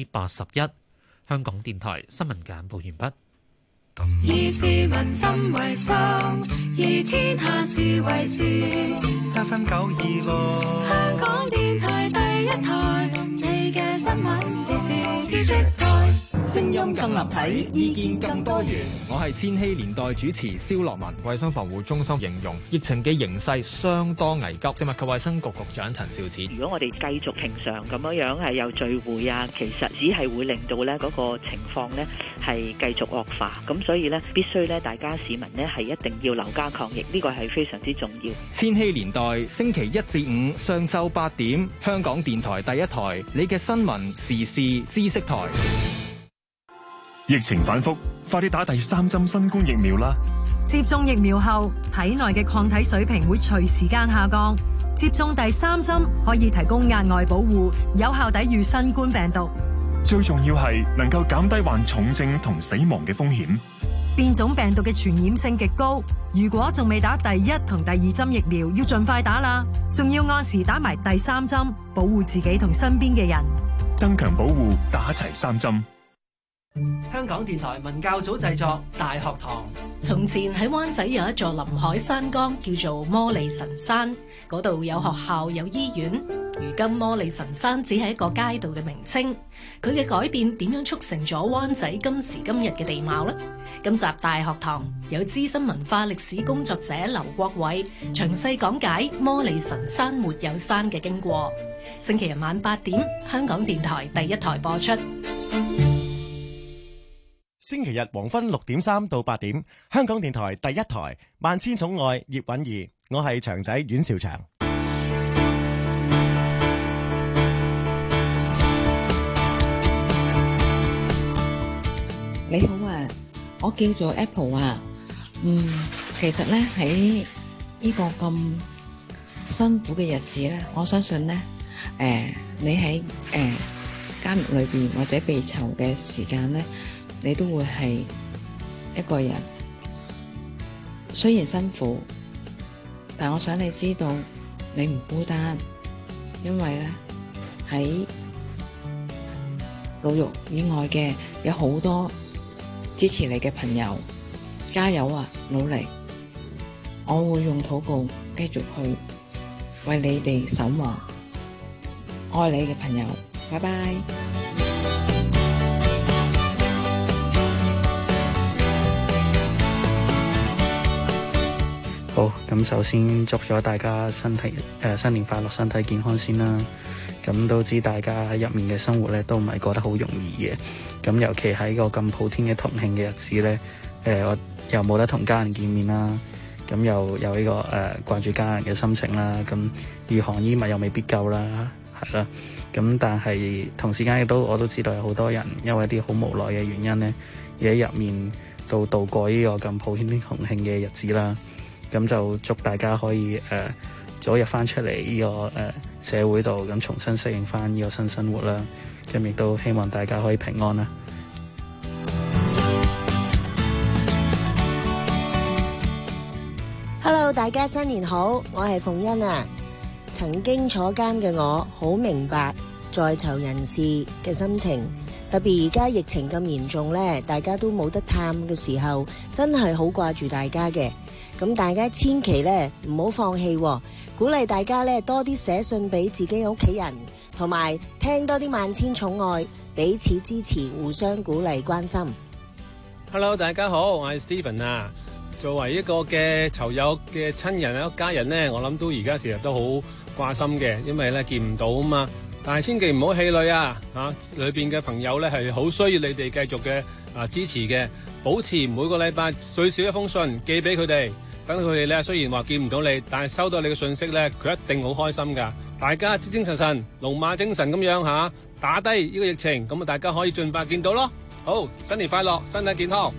81%。香港電台新聞簡報完畢。 以市民心為心，以天下事為事。FM 926，香港電台第一台，你嘅新聞時事知識台。聲音更立體，意見更多元。 我係千禧年代主持蕭樂文。衛生防護中心形容疫情嘅形勢相當危急。食物及衛生局局長陳肇始： 如果我哋繼續平常咁樣係有聚會啊，其實只係會令到咧嗰個情況咧係繼續惡化。咁所以咧必須咧大家市民咧係一定要留家抗疫，呢個係非常之重要。 千禧年代星期1至5上晝8點，香港電台第一台，你嘅新聞時事知識台。 疫情反覆，快啲打第3針新冠疫苗啦！ 接種疫苗後，體內嘅抗體水平會隨時間下降。接種第3針可以提供額外保護，有效抵禦新冠病毒。 最重要係能夠減低患重症同死亡嘅風險。 變種病毒嘅傳染性極高，如果仲未打第1同第2針疫苗，要盡快打啦。仲要按時打埋第3針，保護自己同身邊嘅人。 增強保護，打齊3針。 香港電台文教組製作《大學堂》。 從前喺灣仔有一座臨海山崗，叫做摩利神山，嗰度有學校有醫院。如今摩利神山只係一個街道嘅名稱，佢嘅改變點樣促成咗灣仔今時今日嘅地貌呢？今集《大學堂》有資深文化歷史工作者劉國偉詳細講解摩利神山沒有山嘅經過。星期日晚8點，香港電台第一台播出。 星期日黃昏6點3到8點，香港電台第一台萬千寵愛葉韻儀，我係長仔阮兆祥。 你好啊，我叫做 Apple 啊。其實咧喺呢個咁辛苦嘅日子咧，我相信咧，你喺監獄裏邊或者被囚嘅時間咧，你都會係一個人，雖然辛苦，但我想你知道你唔孤單，因為咧喺牢獄以外嘅有好多支持你嘅朋友，加油啊，努力！我會用禱告繼續去為你哋守望，愛你嘅朋友拜拜。 好，咁首先祝咗大家新年快樂，身體健康先啦。咁都知大家喺入面嘅生活咧，都唔係過得好容易嘅。咁尤其喺個咁普天嘅同慶嘅日子咧，我又冇得同家人見面啦。咁又有呢個掛住家人嘅心情啦。咁御寒衣物又未必夠啦，係啦。咁但係同時間我都知道有好多人因為一啲好無奈嘅原因咧，而喺入面度過呢個咁普天同慶嘅日子啦。咁就祝大家可以早日翻出嚟呢個社會度，咁重新適應翻呢個新生活啦。咁亦都希望大家可以平安啦。 Hello， 大家新年好，我係鳳欣啊。曾經坐監嘅我，好明白在囚人士嘅心情，特別而家疫情咁嚴重呢，大家都冇得探嘅時候，真係好掛住大家嘅。咁大家千祈咧唔好放棄，鼓勵大家咧多啲寫信俾自己嘅屋企人，同埋聽多啲萬千寵愛，彼此支持，互相鼓勵關心。 Hello， 大家好，我係 Steven 啊。作為一個嘅囚友嘅親人一家人咧，我諗都而家成日都好掛心嘅，因為咧見唔到啊嘛。但係千祈唔好氣餒啊！裏邊嘅朋友咧係好需要你哋繼續嘅支持嘅，保持每個禮拜最少一封信寄俾佢哋。等佢哋咧，雖然話見唔到你，但係收到你嘅信息咧，佢一定好開心噶。大家精精神神、龍馬精神咁樣打低呢個疫情，咁啊大家可以盡快見到咯。好，新年快樂，身體健康。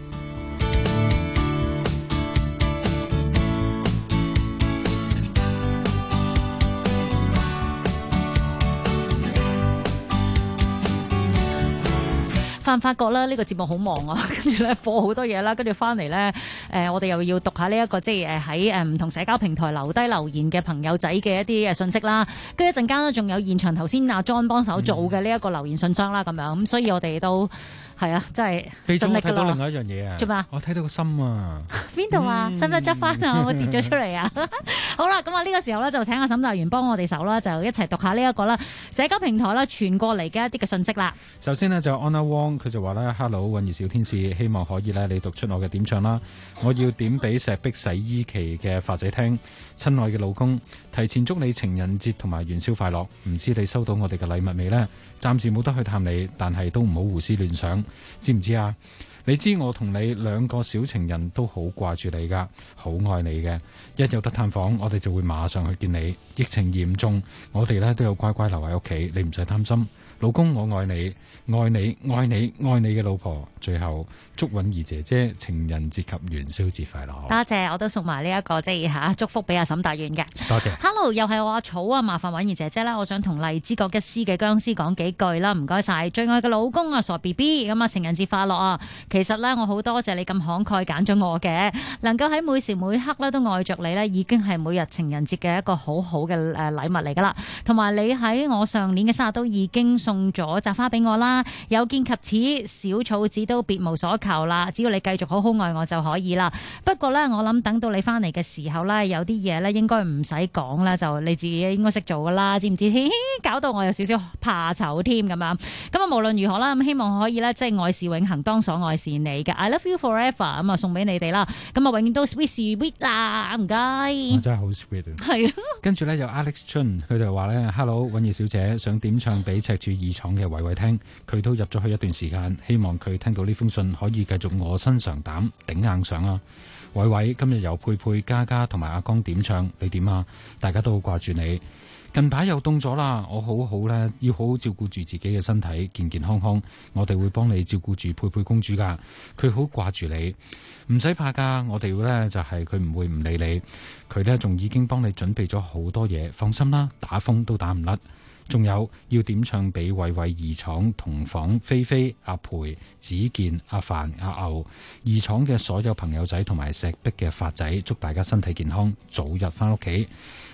發覺咧呢個節目好忙啊，跟住咧播好多嘢啦，跟住翻嚟咧我哋又要讀下呢一個即係喺唔同社交平台留低留言嘅朋友仔嘅一啲信息啦。跟住一陣間咧仲有現場頭先阿 John 幫手做嘅呢一個留言信箱啦，咁樣咁，所以我哋都係啊，真係盡力噶咯。我睇到另外一樣嘢啊，做咩？我睇到個心啊， 邊度啊？使唔使執翻啊？我跌咗出嚟啊！好啦，咁啊呢個時候咧就請阿沈大元幫我哋手啦，就一齊讀下呢一個啦社交平台啦傳過嚟嘅一啲嘅信息啦。 首先呢，就 Anna Wong。佢就話咧 ，Hello， 韻兒小天使，希望可以咧，你讀出我嘅點唱啦。我要點俾石壁洗衣機嘅發仔聽，親愛嘅老公，提前祝你情人節同埋元宵快樂。唔知你收到我哋嘅禮物未呢？暫時冇得去探你，但係都唔好胡思亂想，知唔知啊？你知我同你兩個小情人都好掛住你噶，好愛你嘅。一有得探訪，我哋就會馬上去見你。疫情嚴重，我哋咧都有乖乖留喺屋企，你唔使擔心。老公，我愛你，愛你，愛你，愛你嘅老婆。最後祝韻兒姐姐情人節及元宵節快樂。 多謝，我都送埋呢一個即係祝福俾阿沈大元嘅。 多謝。 Hello， 又係我阿草啊，麻煩韻兒姐姐啦，我想同荔枝角一絲嘅僵屍講幾句啦，唔該晒。最愛嘅老公啊，傻 BB 咁啊，情人節快樂啊！其實咧，我好多謝你咁慷慨揀咗我嘅，能夠喺每時每刻咧都愛着你咧，已經係每日情人節嘅一個好好嘅禮物嚟噶啦。同埋你喺我上年嘅生日都已經送咗紮花俾我啦，有見及此，小草子都別無所求啦。只要你繼續好好愛我就可以啦。不過咧，我諗等到你翻嚟嘅時候咧，有啲嘢咧應該唔使講啦，就你自己應該識做噶啦，知唔知？搞到我有少少怕醜添咁樣。咁啊，無論如何啦，咁希望可以咧，即係愛是永恆，當所愛是你嘅。I love you forever 咁啊，送俾你哋啦。咁啊，永遠都 sweet 啦，唔該。 真係好 sweet 啊！ 係啊。 跟住咧有 Alex Chun， 佢就話咧 ，Hello， 韻兒小姐想點唱俾赤柱二廠嘅偉偉聽，佢都入咗去一段時間，希望佢聽到呢封信可以繼續臥薪嘗膽，頂硬上啊！偉偉今日由佩佩、嘉嘉同埋阿江點唱，你點啊？大家都好掛住你。近排又凍咗啦，我好好咧，要好好照顧住自己嘅身體，健健康康。我哋會幫你照顧住佩佩公主噶，佢好掛住你，唔使怕噶。我哋咧就係佢唔會唔理你，佢咧仲已經幫你準備咗好多嘢，放心啦，打風都打唔甩。仲有要點唱俾偉偉二廠同房菲菲、阿培、子健、阿凡、阿牛二廠嘅所有朋友仔同埋石壁嘅發仔，祝大家身體健康，早日翻屋企。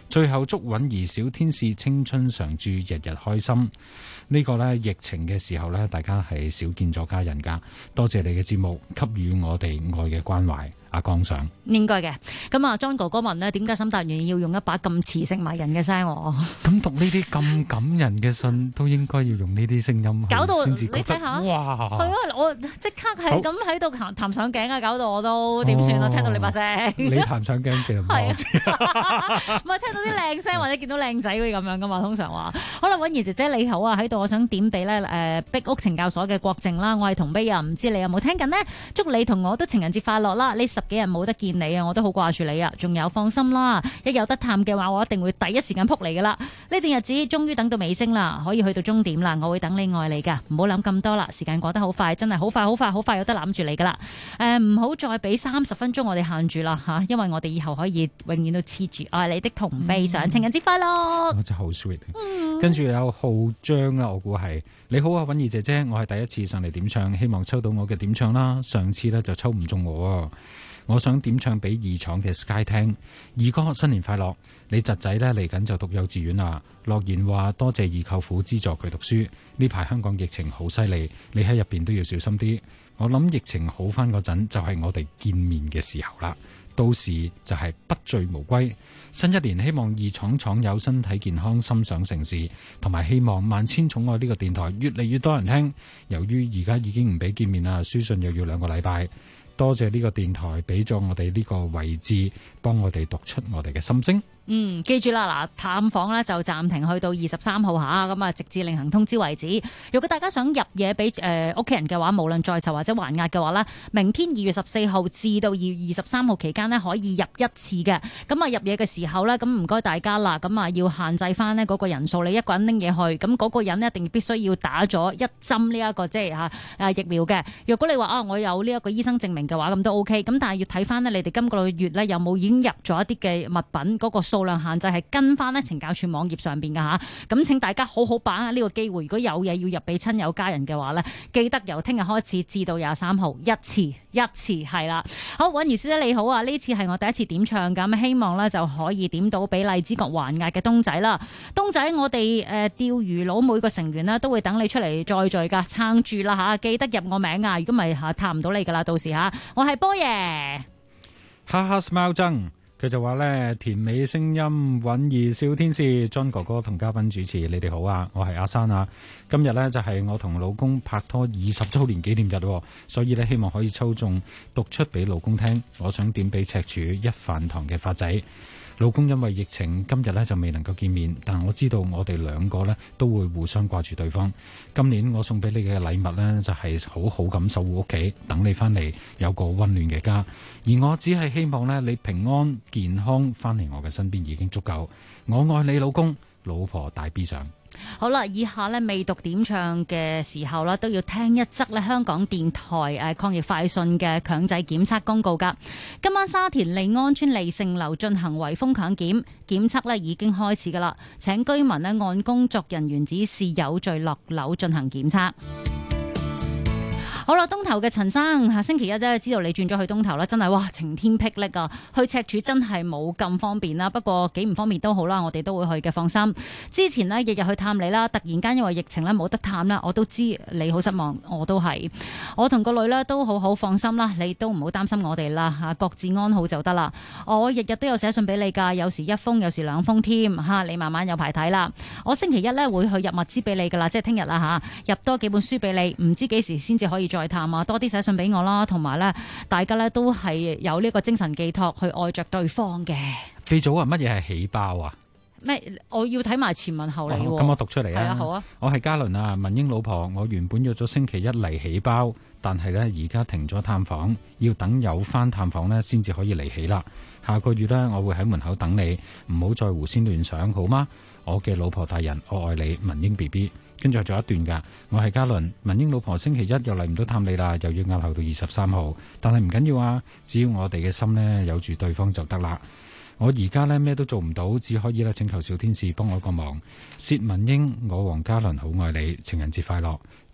最後祝韻兒小天使青春常駐，日日開心。呢個呢，疫情嘅時候呢，大家係少見咗家人噶，多謝你嘅節目給予我哋愛嘅關懷。阿江上應該嘅，咁啊莊哥哥問呢，點解沈達元要用一把咁磁性迷人嘅聲？ 咁讀呢啲咁感人嘅信，都應該要用呢啲聲音， 搞到先至覺得你睇下， 哇！ 係咯，我即刻係咁喺度彈上頸啊，搞到我都點算啊？聽到你把聲， 你彈上頸嘅唔係我知， 唔係聽到啲靚聲或者見到靚仔嗰啲咁樣噶嘛？通常話，好啦，韻兒姐姐你好啊，喺度我想點俾咧壁屋懲教所嘅國靜啦，我係同悲啊，唔知你有冇聽緊呢？祝你同我都情人節快樂啦！呢10幾日冇得見你啊，我都好掛住你啊！仲有放心啦，一有得探嘅話，我一定會第一時間撲嚟噶啦！呢段日子終於等到尾聲啦，可以去到終點啦，我會等你愛你噶，唔好諗咁多啦，時間過得好快，真係好快好快好快有得攬住你噶啦！唔好再俾30分鐘我哋限住啦吓，因為我哋以後可以永遠都黐住愛你的同悲上情人節快樂！ 真係好 sweet。跟住有浩章啦，我估係你好啊，韻兒姐姐，我係第一次上嚟點唱，希望抽到我嘅點唱啦。上次呢就抽唔中我。我想點唱俾二廠嘅 Sky 聽，二哥新年快樂！你侄仔呢嚟緊就讀幼稚園啦。樂言話多謝二舅父資助佢讀書。呢排香港疫情好犀利，你喺入邊都要小心啲。我諗疫情好翻嗰陣就係我哋見面嘅時候啦，到時就係不醉無歸。新一年希望二廠廠友身體健康，心想成事，同埋希望萬千寵愛呢個電台越嚟越多人聽。由於而家已經唔俾見面啦，書信又要2個禮拜。多謝呢個電台俾咗我哋呢個位置，幫我哋讀出我哋嘅心聲。 記住啦，嗱，探訪咧就暫停去到23號下，咁啊直至另行通知為止。如果大家想入嘢俾屋企人嘅話，無論在囚或者還押嘅話呢，明天2月14號至到2月23號期間呢，可以入一次嘅。咁啊入嘢嘅時候呢，咁唔該大家啦，咁啊要限制翻呢嗰個人數，你一個人拎嘢去，咁嗰個人一定必須要打咗1針呢一個即係疫苗嘅。如果你話我有呢一個醫生證明嘅話，咁都 OK。咁但係要睇翻呢，你哋今個月呢有冇已經入咗一啲嘅物品嗰個數量限制係跟翻呢懲教署網頁上邊㗎吓，咁請大家好好把握呢個機會。如果有嘢要入俾親友家人嘅話呢，記得由聽日開始至到23號一次係啦。好，韻兒小姐你好啊，呢次係我第一次點唱，咁希望呢就可以點到俾荔枝角還押嘅東仔啦。東仔，我哋釣魚佬每個成員呢都會等你出嚟再聚㗎，撐住啦吓，記得入我名啊，如果唔係探唔到你㗎啦，到時吓，我係波爺， 哈哈 smile 曾。佢就話呢，甜美聲音韻兒小天使 John 哥哥同嘉賓主持，你哋好啊，我係阿珊啊。今日呢，就係我同老公拍拖20周年紀念日，所以呢，希望可以抽中讀出俾老公聽。我想點俾赤柱一飯堂嘅發仔。老公因為疫情今日呢就未能夠見面，但我知道我哋2個呢都會互相掛住對方。今年我送俾你嘅禮物呢，就係好好咁守護屋企，等你翻嚟有個溫暖嘅家。而我只係希望呢，你平安健康翻嚟我嘅身邊已經足夠。我愛你老公，老婆大 B 上。 好啦，以下呢未讀點唱嘅時候呢，都要聽一則呢香港電台抗疫快訊嘅強制檢測公告㗎。今晚沙田利安村利盛樓進行圍封強檢測呢已經開始㗎啦，請居民呢按工作人員指示有序落樓進行檢測。好啦，東頭嘅陳生，下星期一知道你轉咗去東頭啦，真係哇晴天霹靂啊！去赤柱真係冇咁方便啦，不過幾唔方便都好啦，我哋都會去嘅，放心。之前呢日日去探你啦，突然間因為疫情呢冇得探啦，我都知你好失望，我都係。我同個女呢都好好，放心啦，你都唔好擔心我哋啦嚇，各自安好就得啦。我日日都有寫信俾你㗎，有時1封，有時2封添嚇，你慢慢有排睇啦。我星期一呢會去入物資俾你㗎啦，即係聽日啦嚇，入多幾本書俾你，唔知幾時先至可以再探啊，多啲寫信俾我啦，同埋咧，大家咧都係有呢個精神寄託去愛着對方嘅。 記組啊，乜嘢係喜包啊？ 咩？我要睇埋前文後理喎。 咁我讀出嚟啊。係啊，好啊。 我係嘉倫啊，文英老婆。我原本約咗星期一嚟喜包，但係咧而家停咗探訪，要等有翻探訪咧先至可以嚟喜啦。下個月咧我會喺門口等你，唔好再胡思亂想，好嗎？我嘅老婆大人，我愛你，文英 BB。跟住仲有一段㗎，我係嘉倫，文英老婆星期一又嚟唔到探你啦，又要押後到23號，但係唔緊要啊，只要我哋嘅心呢有住對方就得啦。我而家呢咩都做唔到，只可以咧請求小天使幫我個忙。薛文英，我黃嘉倫好愛你，情人節快樂。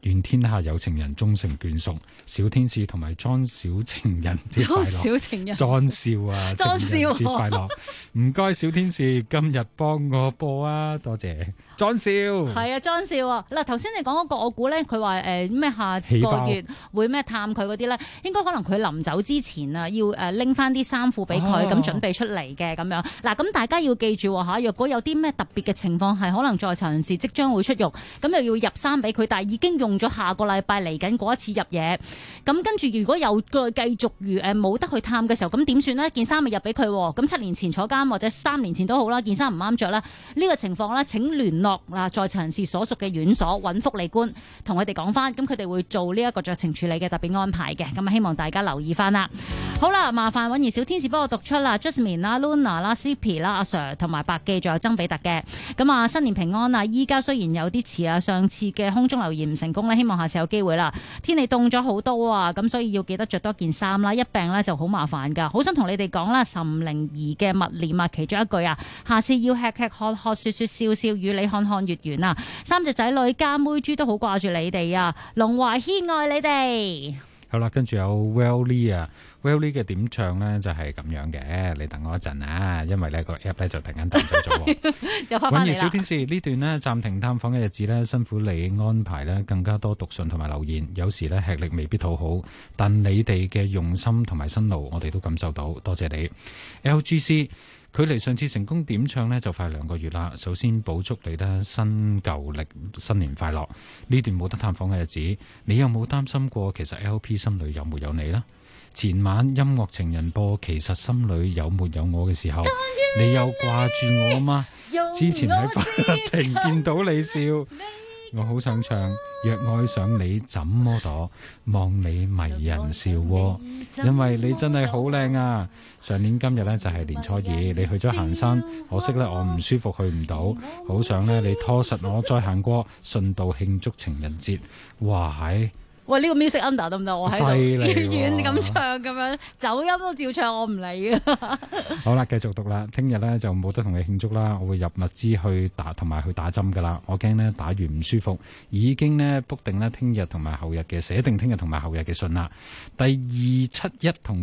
願天下有情人終成眷屬。小天使同埋莊小情人節快樂。 小情人， 莊少啊， 莊少情人節快樂。唔該，小天使今日幫我播啊，多謝。莊少係啊，莊少啊，嗱，頭先你講嗰個，我估咧佢話咩下個月會咩探佢嗰啲咧，應該可能佢臨走之前啊，要拎翻啲衫褲俾佢，咁準備出嚟嘅咁樣。嗱，咁大家要記住嚇，若果有啲咩特別嘅情況係可能在囚人士即將會出獄，咁又要入衫俾佢，但係已經用咗下個禮拜嚟緊嗰一次入嘢，咁跟住如果又繼續冇得去探嘅時候，咁點算呢？件衫咪入俾佢，咁7年前坐監或者3年前都好啦，件衫唔啱着啦，呢個情況呢，請聯絡在囚人士所屬嘅院所揾福利官，同佢哋講翻，咁佢哋會做呢一個酌情處理嘅特別安排嘅，咁啊希望大家留意翻啦。好啦，麻煩允兒小天使幫我讀出啦 ，Jasmine 啦、Luna 啦、CP 啦、阿 Sir 同埋白記，仲有曾比特嘅。咁啊，新年平安啊！依家雖然有啲遲啊，上次嘅空中留言唔成功咧，希望下次有機會啦。天氣凍咗好多啊，咁所以要記得着多件衫啦。一病咧就好麻煩噶，好想同你哋講啦，岑寧兒嘅默念啊，其中一句啊，下次要吃吃喝喝說說笑笑，與你看看月圓啊！3隻仔女加妹豬都好掛住你哋啊！龍華軒愛你哋。 好啦，跟住有 Welly 啊 ，Welly 嘅點唱咧就係咁樣嘅，你等我一陣啊，因為呢個 app 咧就突然間彈走咗。 又翻返嚟啦。 允兒小天使呢段呢，暫停探訪嘅日子呢，辛苦你安排呢更加多讀信同埋留言，有時呢，吃力未必討好，但你哋嘅用心同埋辛勞，我哋都感受到，多謝你。LGC。距離上次成功點唱呢，就快2個月啦。首先補祝你呢新舊曆新年快樂。呢段冇得探訪嘅日子，你有冇擔心過其實 LP 心裏有沒有你呢？前晚音樂情人播其實心裏有沒有我嘅時候，你有掛住我嗎？之前喺法庭見到你笑，我好想唱若愛上你怎麼躲，望你迷人笑窩，因為你真係好靚啊！上年今日呢，就係年初2，你去咗行山，可惜呢，我唔舒服去唔到，好想呢，你拖實我再行過，順道慶祝情人節。哇係！ 喂，呢個 music under 得唔得？我喺度遠咁唱咁樣，走音都照唱，我唔理啊！ 好啦，繼續讀啦。聽日咧就冇得同你慶祝啦，我會入物資去打同埋去打針噶啦。我驚呢打完唔舒服，已經呢 book 定呢聽日同埋後日嘅寫定聽日同埋後日嘅信啦。第271同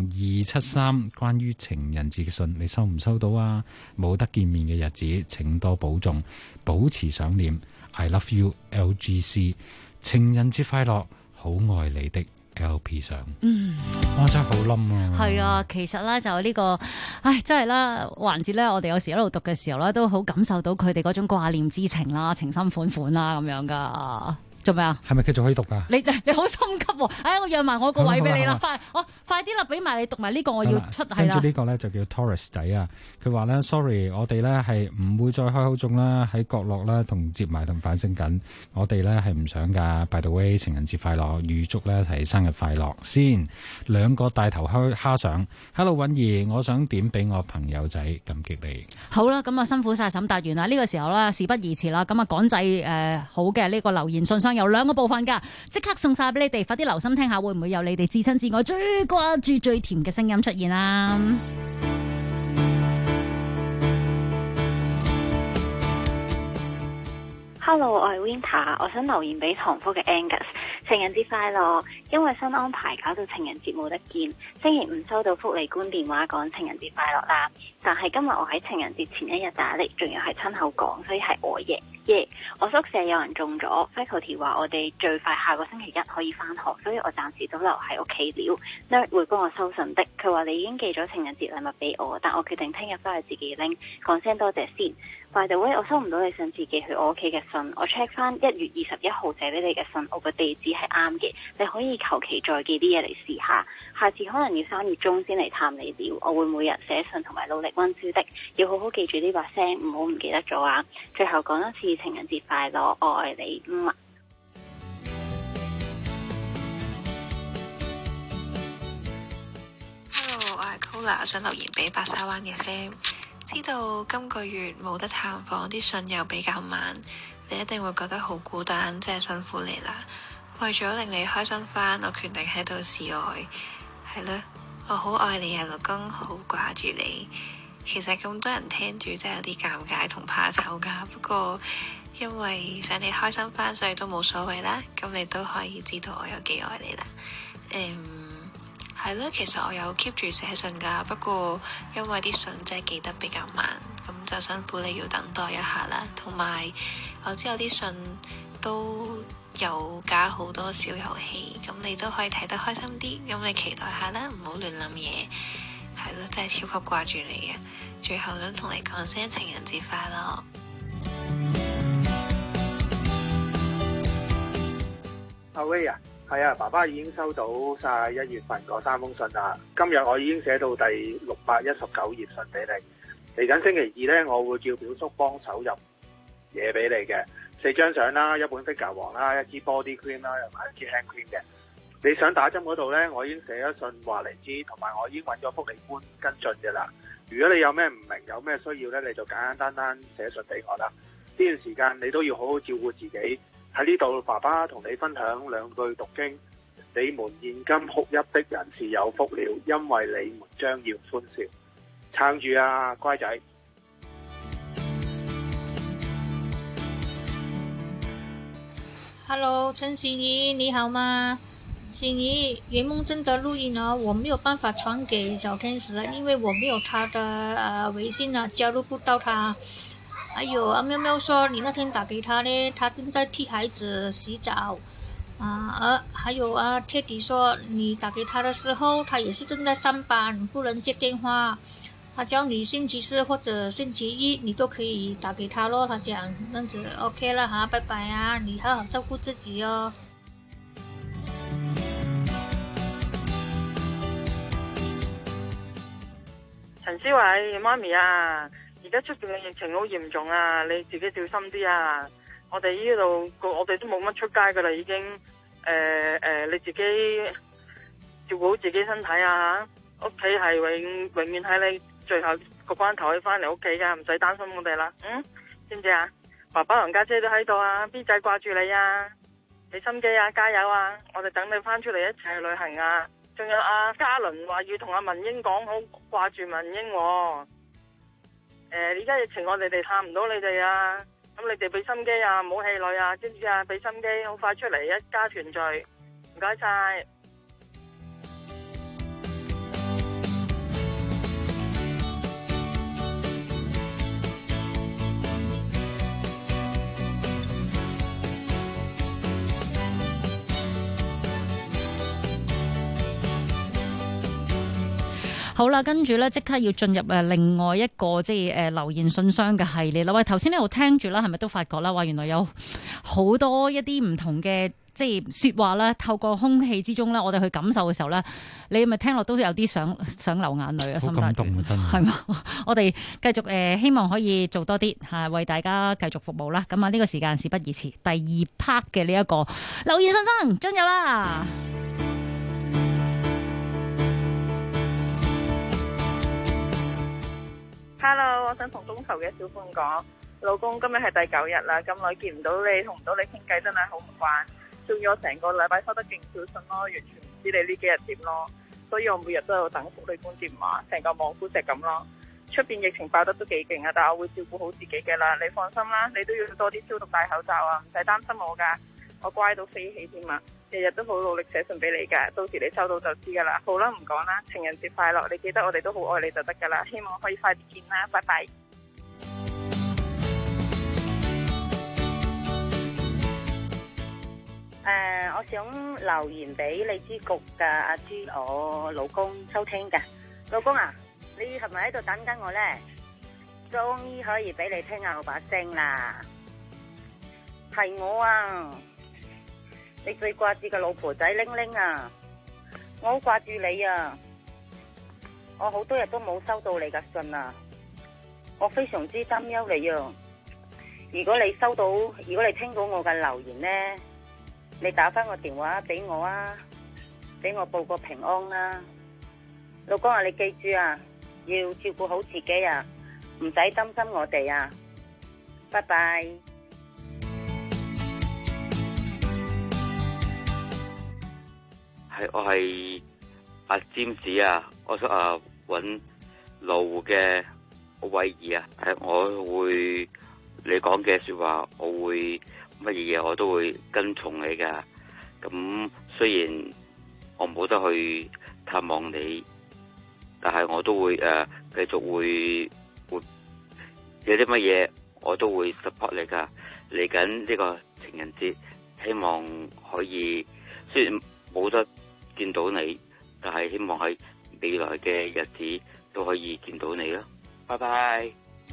273關於情人節嘅信，你收唔收到啊？冇得見面嘅日子，請多保重，保持想念。I love you, LGC， 情人節快樂。好愛你的 LP 上，哇真係好冧啊！ 係啊，其實咧就呢個，真係啦，環節咧，我哋有時喺度讀嘅時候咧，都好感受到佢哋嗰種掛念之情啦，情深款款啦咁樣噶。做咩啊？ 係咪繼續可以讀噶？ 你好心急喎！我讓埋我個位俾你啦，快啲啦，俾埋你讀埋呢個，我要出係啦。 跟住呢個咧就叫 Taurus 仔啊，佢話咧 sorry， 我哋咧係唔會再開口中啦，喺角落啦同接埋同反省緊，我哋咧係唔想噶。By the way， 情人節快樂，預祝咧係生日快樂先。2個大頭蝦上 ，Hello 允兒，我想點俾我朋友仔，感激你。好啦，咁啊辛苦晒沈達元啦，呢個時候啦，事不宜遲啦，咁啊趕製好嘅呢個留言信箱。有2個部分噶，即刻送晒俾你哋，快啲留心聽下，會唔會有你哋至親至愛最掛住最甜嘅聲音出現啊 ？Hello， 我係 Winter， 我想留言俾唐福嘅 Angus， 情人節快樂！因為新安排搞到情人節冇得見，星期5收到福利官電話講情人節快樂啦，但係今日我喺情人節前1日打嚟，仲要係親口講，所以係我贏。我宿舍有人中咗 faculty 話我哋最快下個星期1可以返學，所以我暫時都留喺屋企了。Nerd 會幫我收信的，佢話你已經寄咗情人節禮物俾我，但我決定聽日返去自己拎，講聲多謝先。By the way， 我收唔到你上次寄去我屋企嘅信，我 check 翻1月21號寫俾你嘅信，我個地址係啱嘅，你可以求其再寄啲嘢嚟試下。下次可能要3月中先嚟探你了，我會每日寫信同埋努力溫書的，要好好記住呢把聲，唔好唔記得咗啊！最後講多次情人節快樂，我愛你。 Hello， 我係 Cola， 想留言俾白沙灣嘅 Sam。知道今個月冇得探訪，啲信又比較慢，你一定會覺得好孤單，真係辛苦你啦。為咗令你開心返，我決定喺度示愛，係啦，我好愛你啊，老公，好掛住你。其實咁多人聽住真係有啲尷尬同怕醜㗎，不過因為想你開心翻，所以都冇所謂啦。咁你都可以知道我有幾愛你啦。係咯，其實我有 keep 住寫信噶，不過因為啲信真係寄得比較慢，咁就辛苦你要等待一下啦。同埋我知有啲信都有加好多小遊戲，咁你都可以睇得開心啲。咁你期待下啦，唔好亂諗嘢。係咯，真係超級掛住你嘅。最後想同你講聲情人節快樂。 阿威啊，係啊，爸爸已經收到晒1月份嗰3封信啦。今日我已經寫到第619頁信俾你。嚟緊星期2呢，我會叫表叔幫手入嘢俾你嘅，4張相啦，一本 figure 王啦，一支 body cream 啦，同埋一支 hand cream 嘅。你想打針嗰度呢，我已經寫咗信話嚟知，同埋我已經揾咗福利官跟進嘅啦。如果你有咩唔明，有咩需要呢，你就簡簡單單寫信俾我啦。呢段時間你都要好好照顧自己。喺呢度，爸爸同你分享2句讀經：你們現今哭泣的人是有福了，因為你們將要歡笑。撐住啊，乖仔！ Hello， 陳心怡，你好嗎？心怡，圓夢真的錄音哦，我沒有辦法傳給小天使，因為我沒有他的微信啊，加入不到他。還有阿喵喵說你那天打給他呢，他正在替孩子洗澡。還有鐵迪說你打給他的時候，他也是正在上班，不能接電話。他叫你星期4或者星期1，你都可以打給他咯。他講這樣子 OK 了哈，拜拜啊，你好好照顧自己哦。 陳思偉，媽咪啊！而家出邊嘅疫情好嚴重啊，你自己小心啲啊！我哋呢度我哋都冇乜出街噶啦，已經你自己照顧好自己身體啊！屋企係永遠喺你最後個關頭可以翻嚟屋企噶，唔使擔心我哋啦。知唔知啊？爸爸同家姐都喺度啊 ，B 仔掛住你啊，俾心機啊，加油啊！我哋等你翻出嚟一齊去旅行啊！仲有嘉倫話要同阿文英講好，掛住文英喎。而家疫情我哋探唔到你哋啊，咁你哋俾心機啊，唔好氣餒啊，知唔知啊？俾心機，好快出嚟一家團聚，唔該晒。 好啦，跟住咧即刻要進入另外一個即係留言信箱嘅系列啦。喂，頭先呢度聽住啦，係咪都發覺啦？話原來有好多一啲唔同嘅即係說話啦，透過空氣之中咧，我哋去感受嘅時候咧，你咪聽落都有啲想流眼淚啊！ 好感動啊，真係。係嘛？ 我哋繼續希望可以做多啲嚇，為大家繼續服務啦。咁啊，呢個時間事不宜遲，第2 part 嘅呢一個留言信箱進入啦。 Hello， 我想同中途嘅小潘講，老公今日係第9日啦，咁耐見唔到你，同唔到你傾偈真係好唔慣，仲要我成個禮拜收得勁少信咯，完全唔知你呢幾日點咯，所以我每日都有等福利官電話，成個望夫石咁咯。出邊疫情爆得都幾勁啊，但係我會照顧好自己嘅啦，你放心啦，你都要多啲消毒戴口罩啊，唔使擔心我噶，我乖到飛起添啊！日日都好努力寫信俾你噶，到時你收到就知噶啦。好啦，唔講啦，情人節快樂！你記得我哋都好愛你就得噶啦，希望可以快啲見啦，拜拜。 我想留言俾荔枝局嘅阿朱，我老公收聽噶。老公啊，你係咪喺度等緊我呢？終於可以俾你聽下我把聲啦，係我啊！你最掛住嘅老婆仔玲玲啊，我好掛住你啊！我好多日都冇收到你嘅信啊，我非常之擔憂你啊！如果你聽到我嘅留言呢，你打翻個電話俾我啊，俾我報個平安啦。老公啊，你記住啊，要照顧好自己啊，唔使擔心我哋啊，拜拜。 我係阿詹子啊，我想揾羅湖嘅偉儀啊，我會你講嘅說話，我會乜嘢我都會跟從你噶。咁雖然我冇得去探望你，但係我都會繼續會有啲乜嘢我都會 support 你噶。嚟緊呢個情人節，希望可以雖然冇得見到你，但係希望喺未來嘅日子都可以見到你咯。拜拜。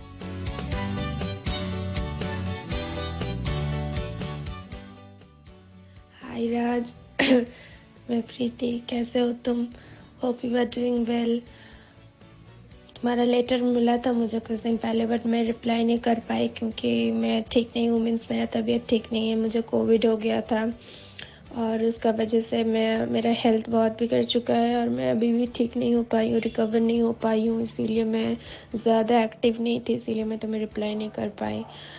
Hi Raj, मैं प्रीति, कैसे हो तुम? Hope you are doing well. तुम्हारा letter मिला था मुझे कुछ दिन पहले, बट मैं रिप्लाई नहीं कर पाई क्योंकि मैं ठीक नहीं हूँ। मीन्स मेरा तबीयत ठीक नहीं है, मुझे कोविड हो गया था और उसका वजह से मेरा हेल्थ बहुत बिगड़ चुका है और मैं अभी भी ठीक नहीं हो पाई हूँ, रिकवर नहीं हो पाई हूँ। इसीलिए मैं ज़्यादा एक्टिव नहीं थी, इसीलिए मैं तुम्हें रिप्लाई नहीं कर पाई।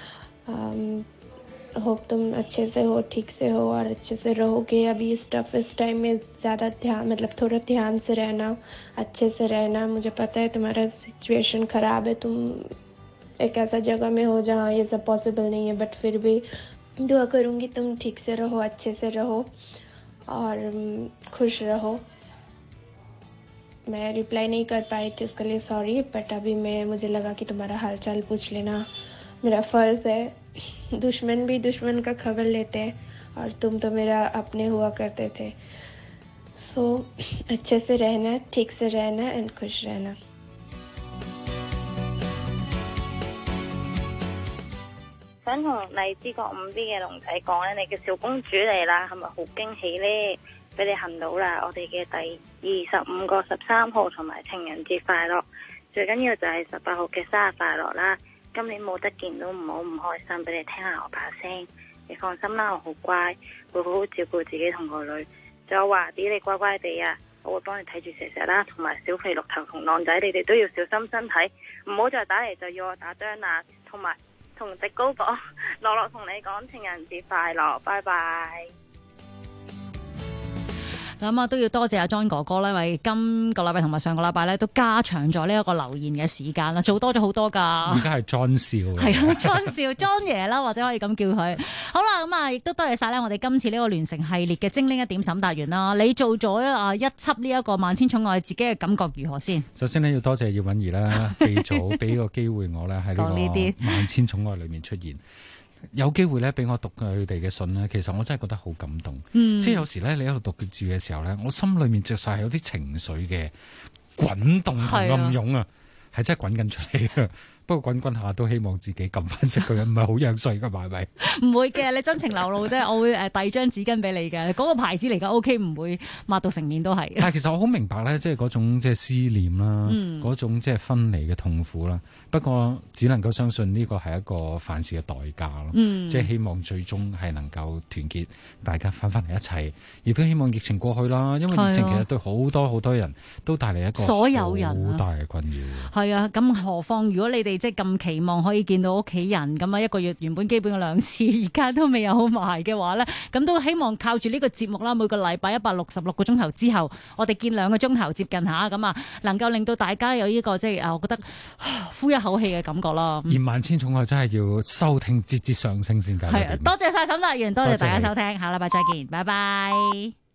होप तुम अच्छे से हो, ठीक से हो और अच्छे से रहोगे। अभी इस टफेस्ट टाइम में ज़्यादा ध्यान, मतलब थोड़ा ध्यान से रहना, अच्छे से रहना। मुझे पता है तुम्हारा सिचुएशन ख़राब है, तुम एक ऐसा जगह में हो जहाँ ये सब पॉसिबल नहीं है, बट फिर भी दुआ करूँगी तुम ठीक से रहो, अच्छे से रहो और खुश रहो। मैं रिप्लाई नहीं कर पाई थी, उसके लिए सॉरी, बट अभी मुझे लगा कि तुम्हारा हालचाल पूछ लेना मेरा फ़र्ज़ है। दुश्मन भी दुश्मन का खबर लेते हैं और तुम तो मेरा अपने हुआ करते थे। सो अच्छे से रहना, ठीक से रहना एंड खुश रहना। 想同荔枝角5B 嘅龍仔講咧，你嘅小公主嚟啦，係咪好驚喜呢？俾你恨到啦！我哋嘅第25個13號同埋情人節快樂，最緊要就係18號嘅生日快樂啦！今年冇得見到，唔好唔開心，俾你聽下我把聲。你放心啦，我好乖，會好好照顧自己同個女。仲有華啲，你乖乖地啊！我會幫你睇住蛇蛇啦，同埋小肥綠頭同浪仔，你哋都要小心身體，唔好再打嚟就要我打張啦。同埋同迪高講，樂樂同你講情人節快樂，拜拜。 咁啊，都要多謝阿 John 哥哥啦，因為今個禮拜同埋上個禮拜咧都加長咗呢一個留言嘅時間啦，做多咗好多㗎。 而家係 John 少， 係啊，John 少 John 爺啦，或者可以咁叫佢。好啦，咁啊，亦都多謝晒咧，我哋今次呢個聯成系列嘅精靈一點沈達員啦。你做咗一輯呢一個萬千寵愛，自己嘅感覺如何先？ 首先呢，要多謝葉韻儀啦，繼早俾個機會我咧喺呢個萬千寵愛裏面出現。有機會咧俾我讀佢哋嘅信咧，其實我真係覺得好感動。即係有時咧，你喺度讀住嘅時候咧，我心裏面直實係有啲情緒嘅滾動同暗湧啊，係真係滾緊出嚟嘅。不過滾下都希望自己撳翻識佢，唔係好樣衰噶嘛，係咪？唔會嘅，你真情流露啫。我會遞張紙巾俾你嘅，嗰個牌子嚟㗎 ，OK， 唔會抹到成面都係。但係其實我好明白咧，即係嗰種即係思念啦，嗰種即係分離嘅痛苦啦。不過只能夠相信呢個係一個凡事嘅代價咯。即係希望最終係能夠團結大家翻嚟一齊，亦都希望疫情過去啦。因為疫情其實對好多人都帶嚟一個所有人好大嘅困擾。係啊，咁何況如果你哋即係咁期望可以見到屋企人咁啊，一個月原本基本嘅2次，而家都未有埋嘅話咧，咁都希望靠住呢個節目啦，每個禮拜166個鐘頭之後，我哋見2個鐘頭接近下，咁啊，能夠令到大家有呢個即係我覺得呼一口氣嘅感覺咯。而萬千寵愛真係要收聽節節上升先㗎。係啊，多謝晒沈達員，多謝大家收聽，下禮拜再見，拜拜。